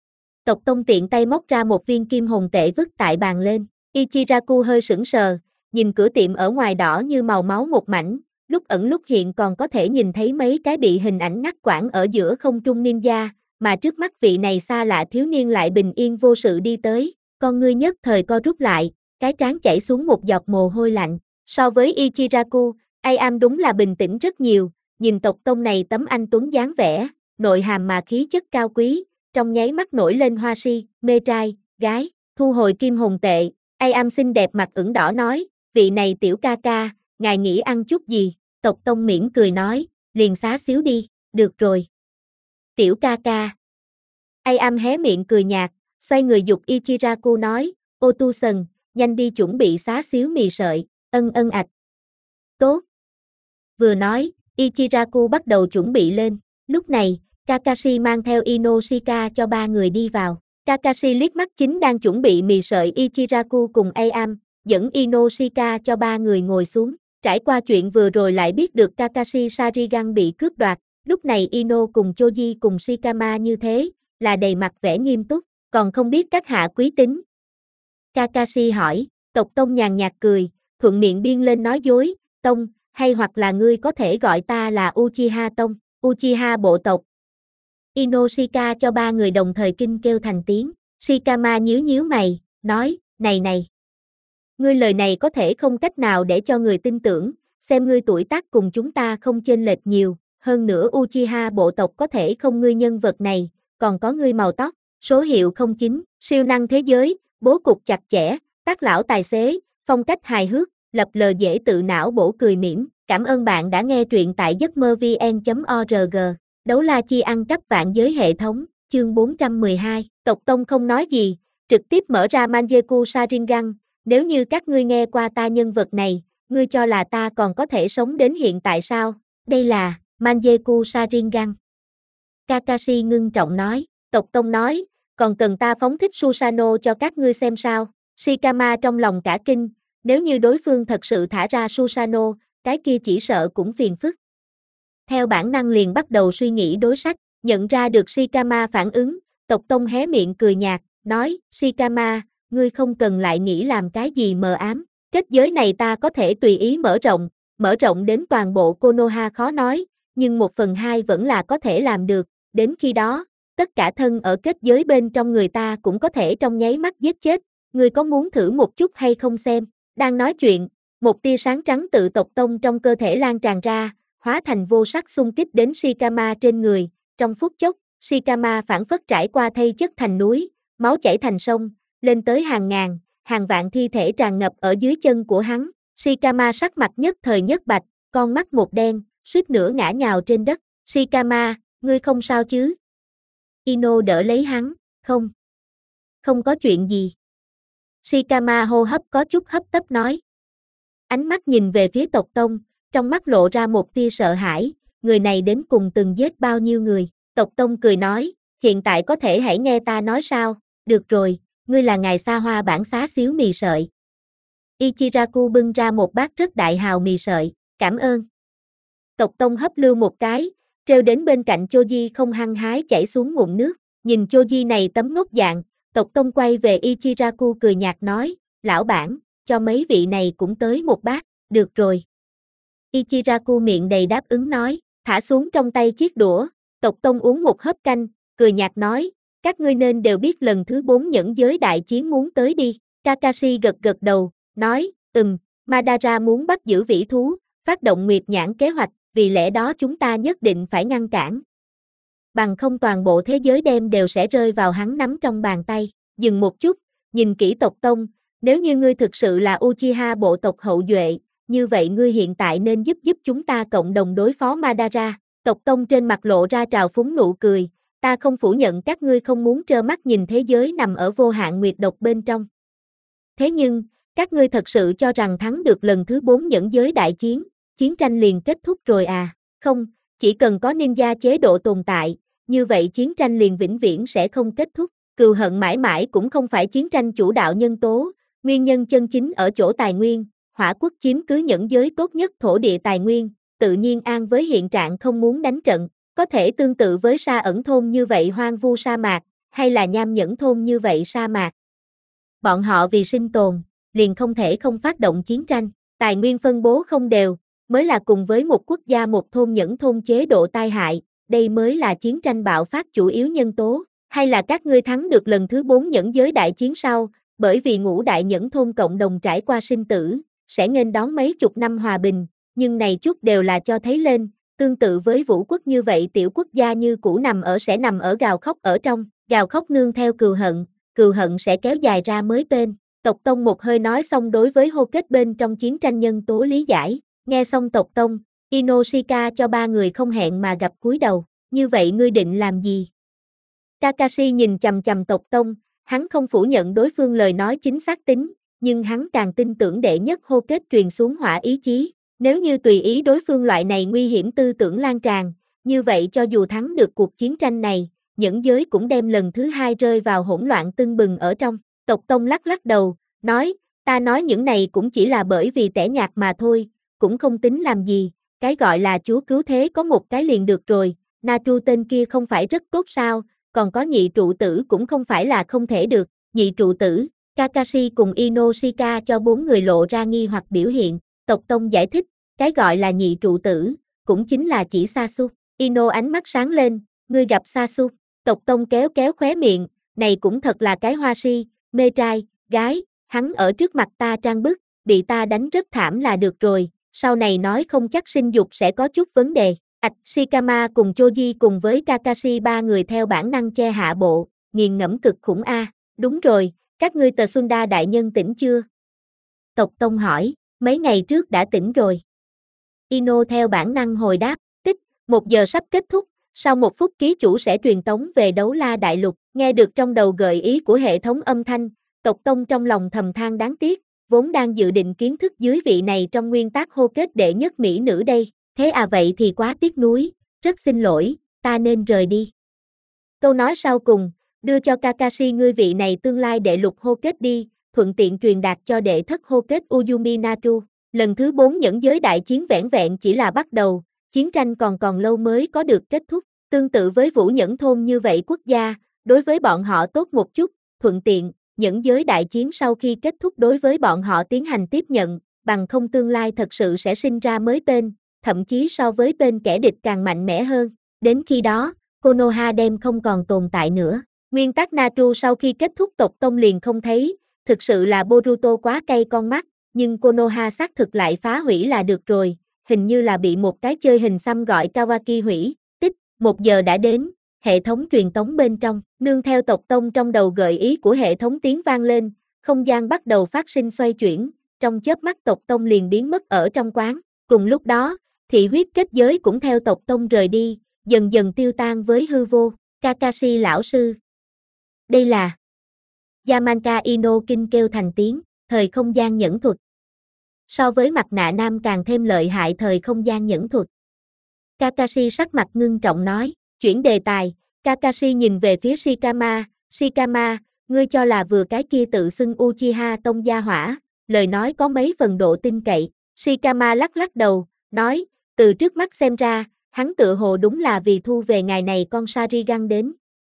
Tộc Tông tiện tay móc ra một viên kim hồn tệ vứt tại bàn lên, Ichiraku hơi sững sờ, nhìn cửa tiệm ở ngoài đỏ như màu máu một mảnh, lúc ẩn lúc hiện còn có thể nhìn thấy mấy cái bị hình ảnh ngắt quãng ở giữa không trung ninja, mà trước mắt vị này xa lạ thiếu niên lại bình yên vô sự đi tới, con ngươi nhất thời co rút lại, cái trán chảy xuống một giọt mồ hôi lạnh. So với Ichiraku, Am đúng là bình tĩnh rất nhiều, nhìn Tộc Tông này tấm anh tuấn dáng vẻ, nội hàm mà khí chất cao quý, trong nháy mắt nổi lên hoa si, mê trai, gái, thu hồi kim hồn tệ, Am xinh đẹp mặt ửng đỏ nói, vị này tiểu ca ca, ngài nghĩ ăn chút gì? Tộc Tông mỉm cười nói, liền xá xíu đi, được rồi. Tiểu ca ca. Ai Am hé miệng cười nhạt, xoay người giục Ichiraku nói, Otusan, nhanh đi chuẩn bị xá xíu mì sợi, ân ân ạch. Tốt. Vừa nói, Ichiraku bắt đầu chuẩn bị lên, lúc này, Kakashi mang theo Inoshika cho ba người đi vào. Kakashi liếc mắt chính đang chuẩn bị mì sợi Ichiraku cùng Ai Am, dẫn Inoshika cho ba người ngồi xuống. Trải qua chuyện vừa rồi lại biết được Kakashi Sharingan bị cướp đoạt, lúc này Ino cùng Choji cùng Shikama như thế, là đầy mặt vẻ nghiêm túc, còn không biết các hạ quý tính. Kakashi hỏi, Tộc Tông nhàn nhạt cười, thuận miệng biên lên nói dối, Tông, hay hoặc là ngươi có thể gọi ta là Uchiha Tông, Uchiha bộ tộc. Inoshika cho ba người đồng thời kinh kêu thành tiếng, Shikama nhíu nhíu mày, nói, này này. Ngươi lời này có thể không cách nào để cho người tin tưởng, xem ngươi tuổi tác cùng chúng ta không chênh lệch nhiều, hơn nữa Uchiha bộ tộc có thể không ngươi nhân vật này, còn có ngươi màu tóc, số hiệu không chín, siêu năng thế giới, bố cục chặt chẽ, tác lão tài xế, phong cách hài hước, lập lờ dễ tự não bổ cười mỉm. Cảm ơn bạn đã nghe truyện tại giấc mơ vn chấm org. Đấu la chi ăn cắp vạn giới hệ thống, chương bốn trăm mười hai. Tộc Tông không nói gì, trực tiếp mở ra Mangekyou Sharingan, nếu như các ngươi nghe qua ta nhân vật này, ngươi cho là ta còn có thể sống đến hiện tại sao? Đây là Mangekyou Sharingan. Kakashi ngưng trọng nói, Tộc Tông nói, còn cần ta phóng thích Susanoo cho các ngươi xem sao? Shikama trong lòng cả kinh, nếu như đối phương thật sự thả ra Susanoo, cái kia chỉ sợ cũng phiền phức. Theo bản năng liền bắt đầu suy nghĩ đối sách, nhận ra được Shikama phản ứng, Tộc Tông hé miệng cười nhạt, nói, Shikama, ngươi không cần lại nghĩ làm cái gì mờ ám, kết giới này ta có thể tùy ý mở rộng, mở rộng đến toàn bộ Konoha khó nói, nhưng một phần hai vẫn là có thể làm được, đến khi đó, tất cả thân ở kết giới bên trong người ta cũng có thể trong nháy mắt giết chết, ngươi có muốn thử một chút hay không xem? Đang nói chuyện, một tia sáng trắng tự Tộc Tông trong cơ thể lan tràn ra, hóa thành vô sắc xung kích đến Shikama trên người, trong phút chốc, Shikama phản phất trải qua thây chất thành núi, máu chảy thành sông, lên tới hàng ngàn, hàng vạn thi thể tràn ngập ở dưới chân của hắn, Shikama sắc mặt nhất thời nhất bạch, con mắt một đen, suýt nữa ngã nhào trên đất, Shikama, ngươi không sao chứ? Ino đỡ lấy hắn, không, không có chuyện gì. Shikama hô hấp có chút hấp tấp nói. Ánh mắt nhìn về phía Tộc Tông, trong mắt lộ ra một tia sợ hãi, người này đến cùng từng giết bao nhiêu người. Tộc Tông cười nói, hiện tại có thể hãy nghe ta nói sao, được rồi, ngươi là ngài xa hoa bản xá xíu mì sợi. Ichiraku bưng ra một bát rất đại hào mì sợi, cảm ơn. Tộc Tông hấp lưu một cái, treo đến bên cạnh Choji không hăng hái chảy xuống ngụm nước, nhìn Choji này tấm ngốc dạng, Tộc Tông quay về Ichiraku cười nhạt nói, lão bản, cho mấy vị này cũng tới một bát, được rồi. Ichiraku miệng đầy đáp ứng nói, thả xuống trong tay chiếc đũa, Tộc Tông uống một hớp canh, cười nhạt nói, các ngươi nên đều biết lần thứ bốn nhẫn giới đại chiến muốn tới đi. Kakashi gật gật đầu, nói, ừm, Madara muốn bắt giữ vĩ thú, phát động Nguyệt Nhãn kế hoạch, vì lẽ đó chúng ta nhất định phải ngăn cản. Bằng không toàn bộ thế giới đem đều sẽ rơi vào hắn nắm trong bàn tay. Dừng một chút, nhìn kỹ Tộc Tông, nếu như ngươi thực sự là Uchiha bộ tộc hậu duệ, như vậy ngươi hiện tại nên giúp giúp chúng ta cộng đồng đối phó Madara. Tộc Tông trên mặt lộ ra trào phúng nụ cười, ta không phủ nhận các ngươi không muốn trơ mắt nhìn thế giới nằm ở vô hạn nguyệt độc bên trong. Thế nhưng, các ngươi thật sự cho rằng thắng được lần thứ bốn nhẫn giới đại chiến, chiến tranh liền kết thúc rồi à? Không, chỉ cần có ninja chế độ tồn tại, như vậy chiến tranh liền vĩnh viễn sẽ không kết thúc. Cừu hận mãi mãi cũng không phải chiến tranh chủ đạo nhân tố, nguyên nhân chân chính ở chỗ tài nguyên, Hỏa quốc chiếm cứ nhẫn giới tốt nhất thổ địa tài nguyên, tự nhiên an với hiện trạng không muốn đánh trận, có thể tương tự với Sa Ẩn thôn như vậy hoang vu sa mạc, hay là Nham Nhẫn thôn như vậy sa mạc. Bọn họ vì sinh tồn, liền không thể không phát động chiến tranh, tài nguyên phân bố không đều, mới là cùng với một quốc gia một thôn nhẫn thôn chế độ tai hại, đây mới là chiến tranh bạo phát chủ yếu nhân tố, hay là các ngươi thắng được lần thứ bốn nhẫn giới đại chiến sau, bởi vì ngũ đại nhẫn thôn cộng đồng trải qua sinh tử, sẽ nghênh đón mấy chục năm hòa bình, nhưng này chút đều là cho thấy lên, tương tự với vũ quốc như vậy tiểu quốc gia như cũ nằm ở sẽ nằm ở gào khóc ở trong, gào khóc nương theo cừu hận, cừu hận sẽ kéo dài ra mới bên. Tộc Tông một hơi nói xong đối với hô kết bên trong chiến tranh nhân tố lý giải, Nghe xong tộc tông, Inoshika cho ba người không hẹn mà gặp cúi đầu, như vậy ngươi định làm gì? Kakashi nhìn chằm chằm tộc tông, hắn không phủ nhận đối phương lời nói chính xác tính, nhưng hắn càng tin tưởng đệ nhất hô kết truyền xuống hỏa ý chí, nếu như tùy ý đối phương loại này nguy hiểm tư tưởng lan tràn, như vậy cho dù thắng được cuộc chiến tranh này, nhẫn giới cũng đem lần thứ hai rơi vào hỗn loạn tưng bừng ở trong. Tộc tông lắc lắc đầu, nói, ta nói những này cũng chỉ là bởi vì tẻ nhạt mà thôi, cũng không tính làm gì, cái gọi là chúa cứu thế có một cái liền được rồi, Naru tên kia không phải rất tốt sao, còn có nhị trụ tử cũng không phải là không thể được, nhị trụ tử, Kakashi cùng Inoshika cho bốn người lộ ra nghi hoặc biểu hiện, tộc tông giải thích, cái gọi là nhị trụ tử, cũng chính là chỉ Sasuke. Ino ánh mắt sáng lên, ngươi gặp Sasuke, tộc tông kéo kéo khóe miệng, này cũng thật là cái hoa si, mê trai, gái, hắn ở trước mặt ta trang bức, bị ta đánh rất thảm là được rồi, sau này nói không chắc sinh dục sẽ có chút vấn đề. Ảch, Shikama cùng Choji cùng với Kakashi ba người theo bản năng che hạ bộ, nghiền ngẫm cực khủng a. À. Đúng rồi, các ngươi Tsunda đại nhân tỉnh chưa? Tộc tông hỏi, mấy ngày trước đã tỉnh rồi. Ino theo bản năng hồi đáp, tích, một giờ sắp kết thúc, sau một phút ký chủ sẽ truyền tống về Đấu La Đại Lục. Nghe được trong đầu gợi ý của hệ thống âm thanh, tộc tông trong lòng thầm than đáng tiếc, vốn đang dự định kiến thức dưới vị này trong nguyên tắc hô kết đệ nhất mỹ nữ đây. Thế à vậy thì quá tiếc nuối, rất xin lỗi, ta nên rời đi. Câu nói sau cùng, đưa cho Kakashi ngươi vị này tương lai đệ lục hô kết đi, thuận tiện truyền đạt cho đệ thất hô kết Uyumi Naru. Lần thứ bốn nhẫn giới đại chiến vẻn vẹn chỉ là bắt đầu, chiến tranh còn còn lâu mới có được kết thúc. Tương tự với Vũ Nhẫn Thôn như vậy quốc gia, đối với bọn họ tốt một chút, thuận tiện, nhẫn giới đại chiến sau khi kết thúc đối với bọn họ tiến hành tiếp nhận, bằng không tương lai thật sự sẽ sinh ra mới bên, thậm chí so với bên kẻ địch càng mạnh mẽ hơn. Đến khi đó, Konoha đem không còn tồn tại nữa. Nguyên tắc Naru sau khi kết thúc tộc tông liền không thấy, thực sự là Boruto quá cay con mắt, nhưng Konoha xác thực lại phá hủy là được rồi, hình như là bị một cái chơi hình xăm gọi Kawaki hủy. Tích, một giờ đã đến, hệ thống truyền tống bên trong, nương theo tộc tông trong đầu gợi ý của hệ thống tiếng vang lên, không gian bắt đầu phát sinh xoay chuyển, trong chớp mắt tộc tông liền biến mất ở trong quán. Cùng lúc đó, thị huyết kết giới cũng theo tộc tông rời đi, dần dần tiêu tan với hư vô. Kakashi lão sư. Đây là Yamanka Ino kinh kêu thành tiếng, thời không gian nhẫn thuật. So với mặt nạ nam càng thêm lợi hại thời không gian nhẫn thuật. Kakashi sắc mặt ngưng trọng nói, chuyển đề tài, Kakashi nhìn về phía Shikama, Shikama, ngươi cho là vừa cái kia tự xưng Uchiha Tông gia hỏa, lời nói có mấy phần độ tin cậy. Shikama lắc lắc đầu, nói, từ trước mắt xem ra, hắn tự hồ đúng là vì thu về ngày này con Sharingan đến.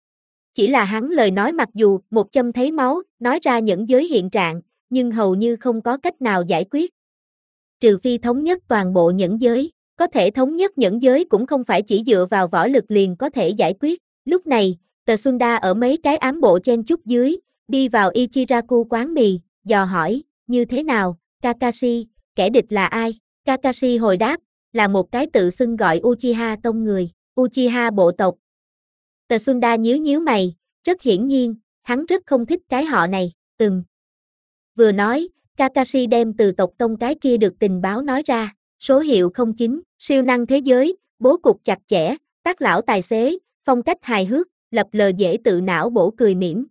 Chỉ là hắn lời nói mặc dù một châm thấy máu, nói ra những giới hiện trạng, nhưng hầu như không có cách nào giải quyết. Trừ phi thống nhất toàn bộ nhẫn giới, có thể thống nhất nhẫn giới cũng không phải chỉ dựa vào võ lực liền có thể giải quyết. Lúc này, Tsunda ở mấy cái ám bộ chen chúc dưới, đi vào Ichiraku quán mì, dò hỏi, như thế nào, Kakashi, kẻ địch là ai? Kakashi hồi đáp, là một cái tự xưng gọi Uchiha Tông người, Uchiha bộ tộc. Tsunda nhíu nhíu mày, rất hiển nhiên, hắn rất không thích cái họ này, ừm. Vừa nói, Kakashi đem từ tộc tông cái kia được tình báo nói ra, số hiệu không chín, siêu năng thế giới, bố cục chặt chẽ, tác lão tài xế, phong cách hài hước, lập lờ dễ tự não bổ cười mỉm,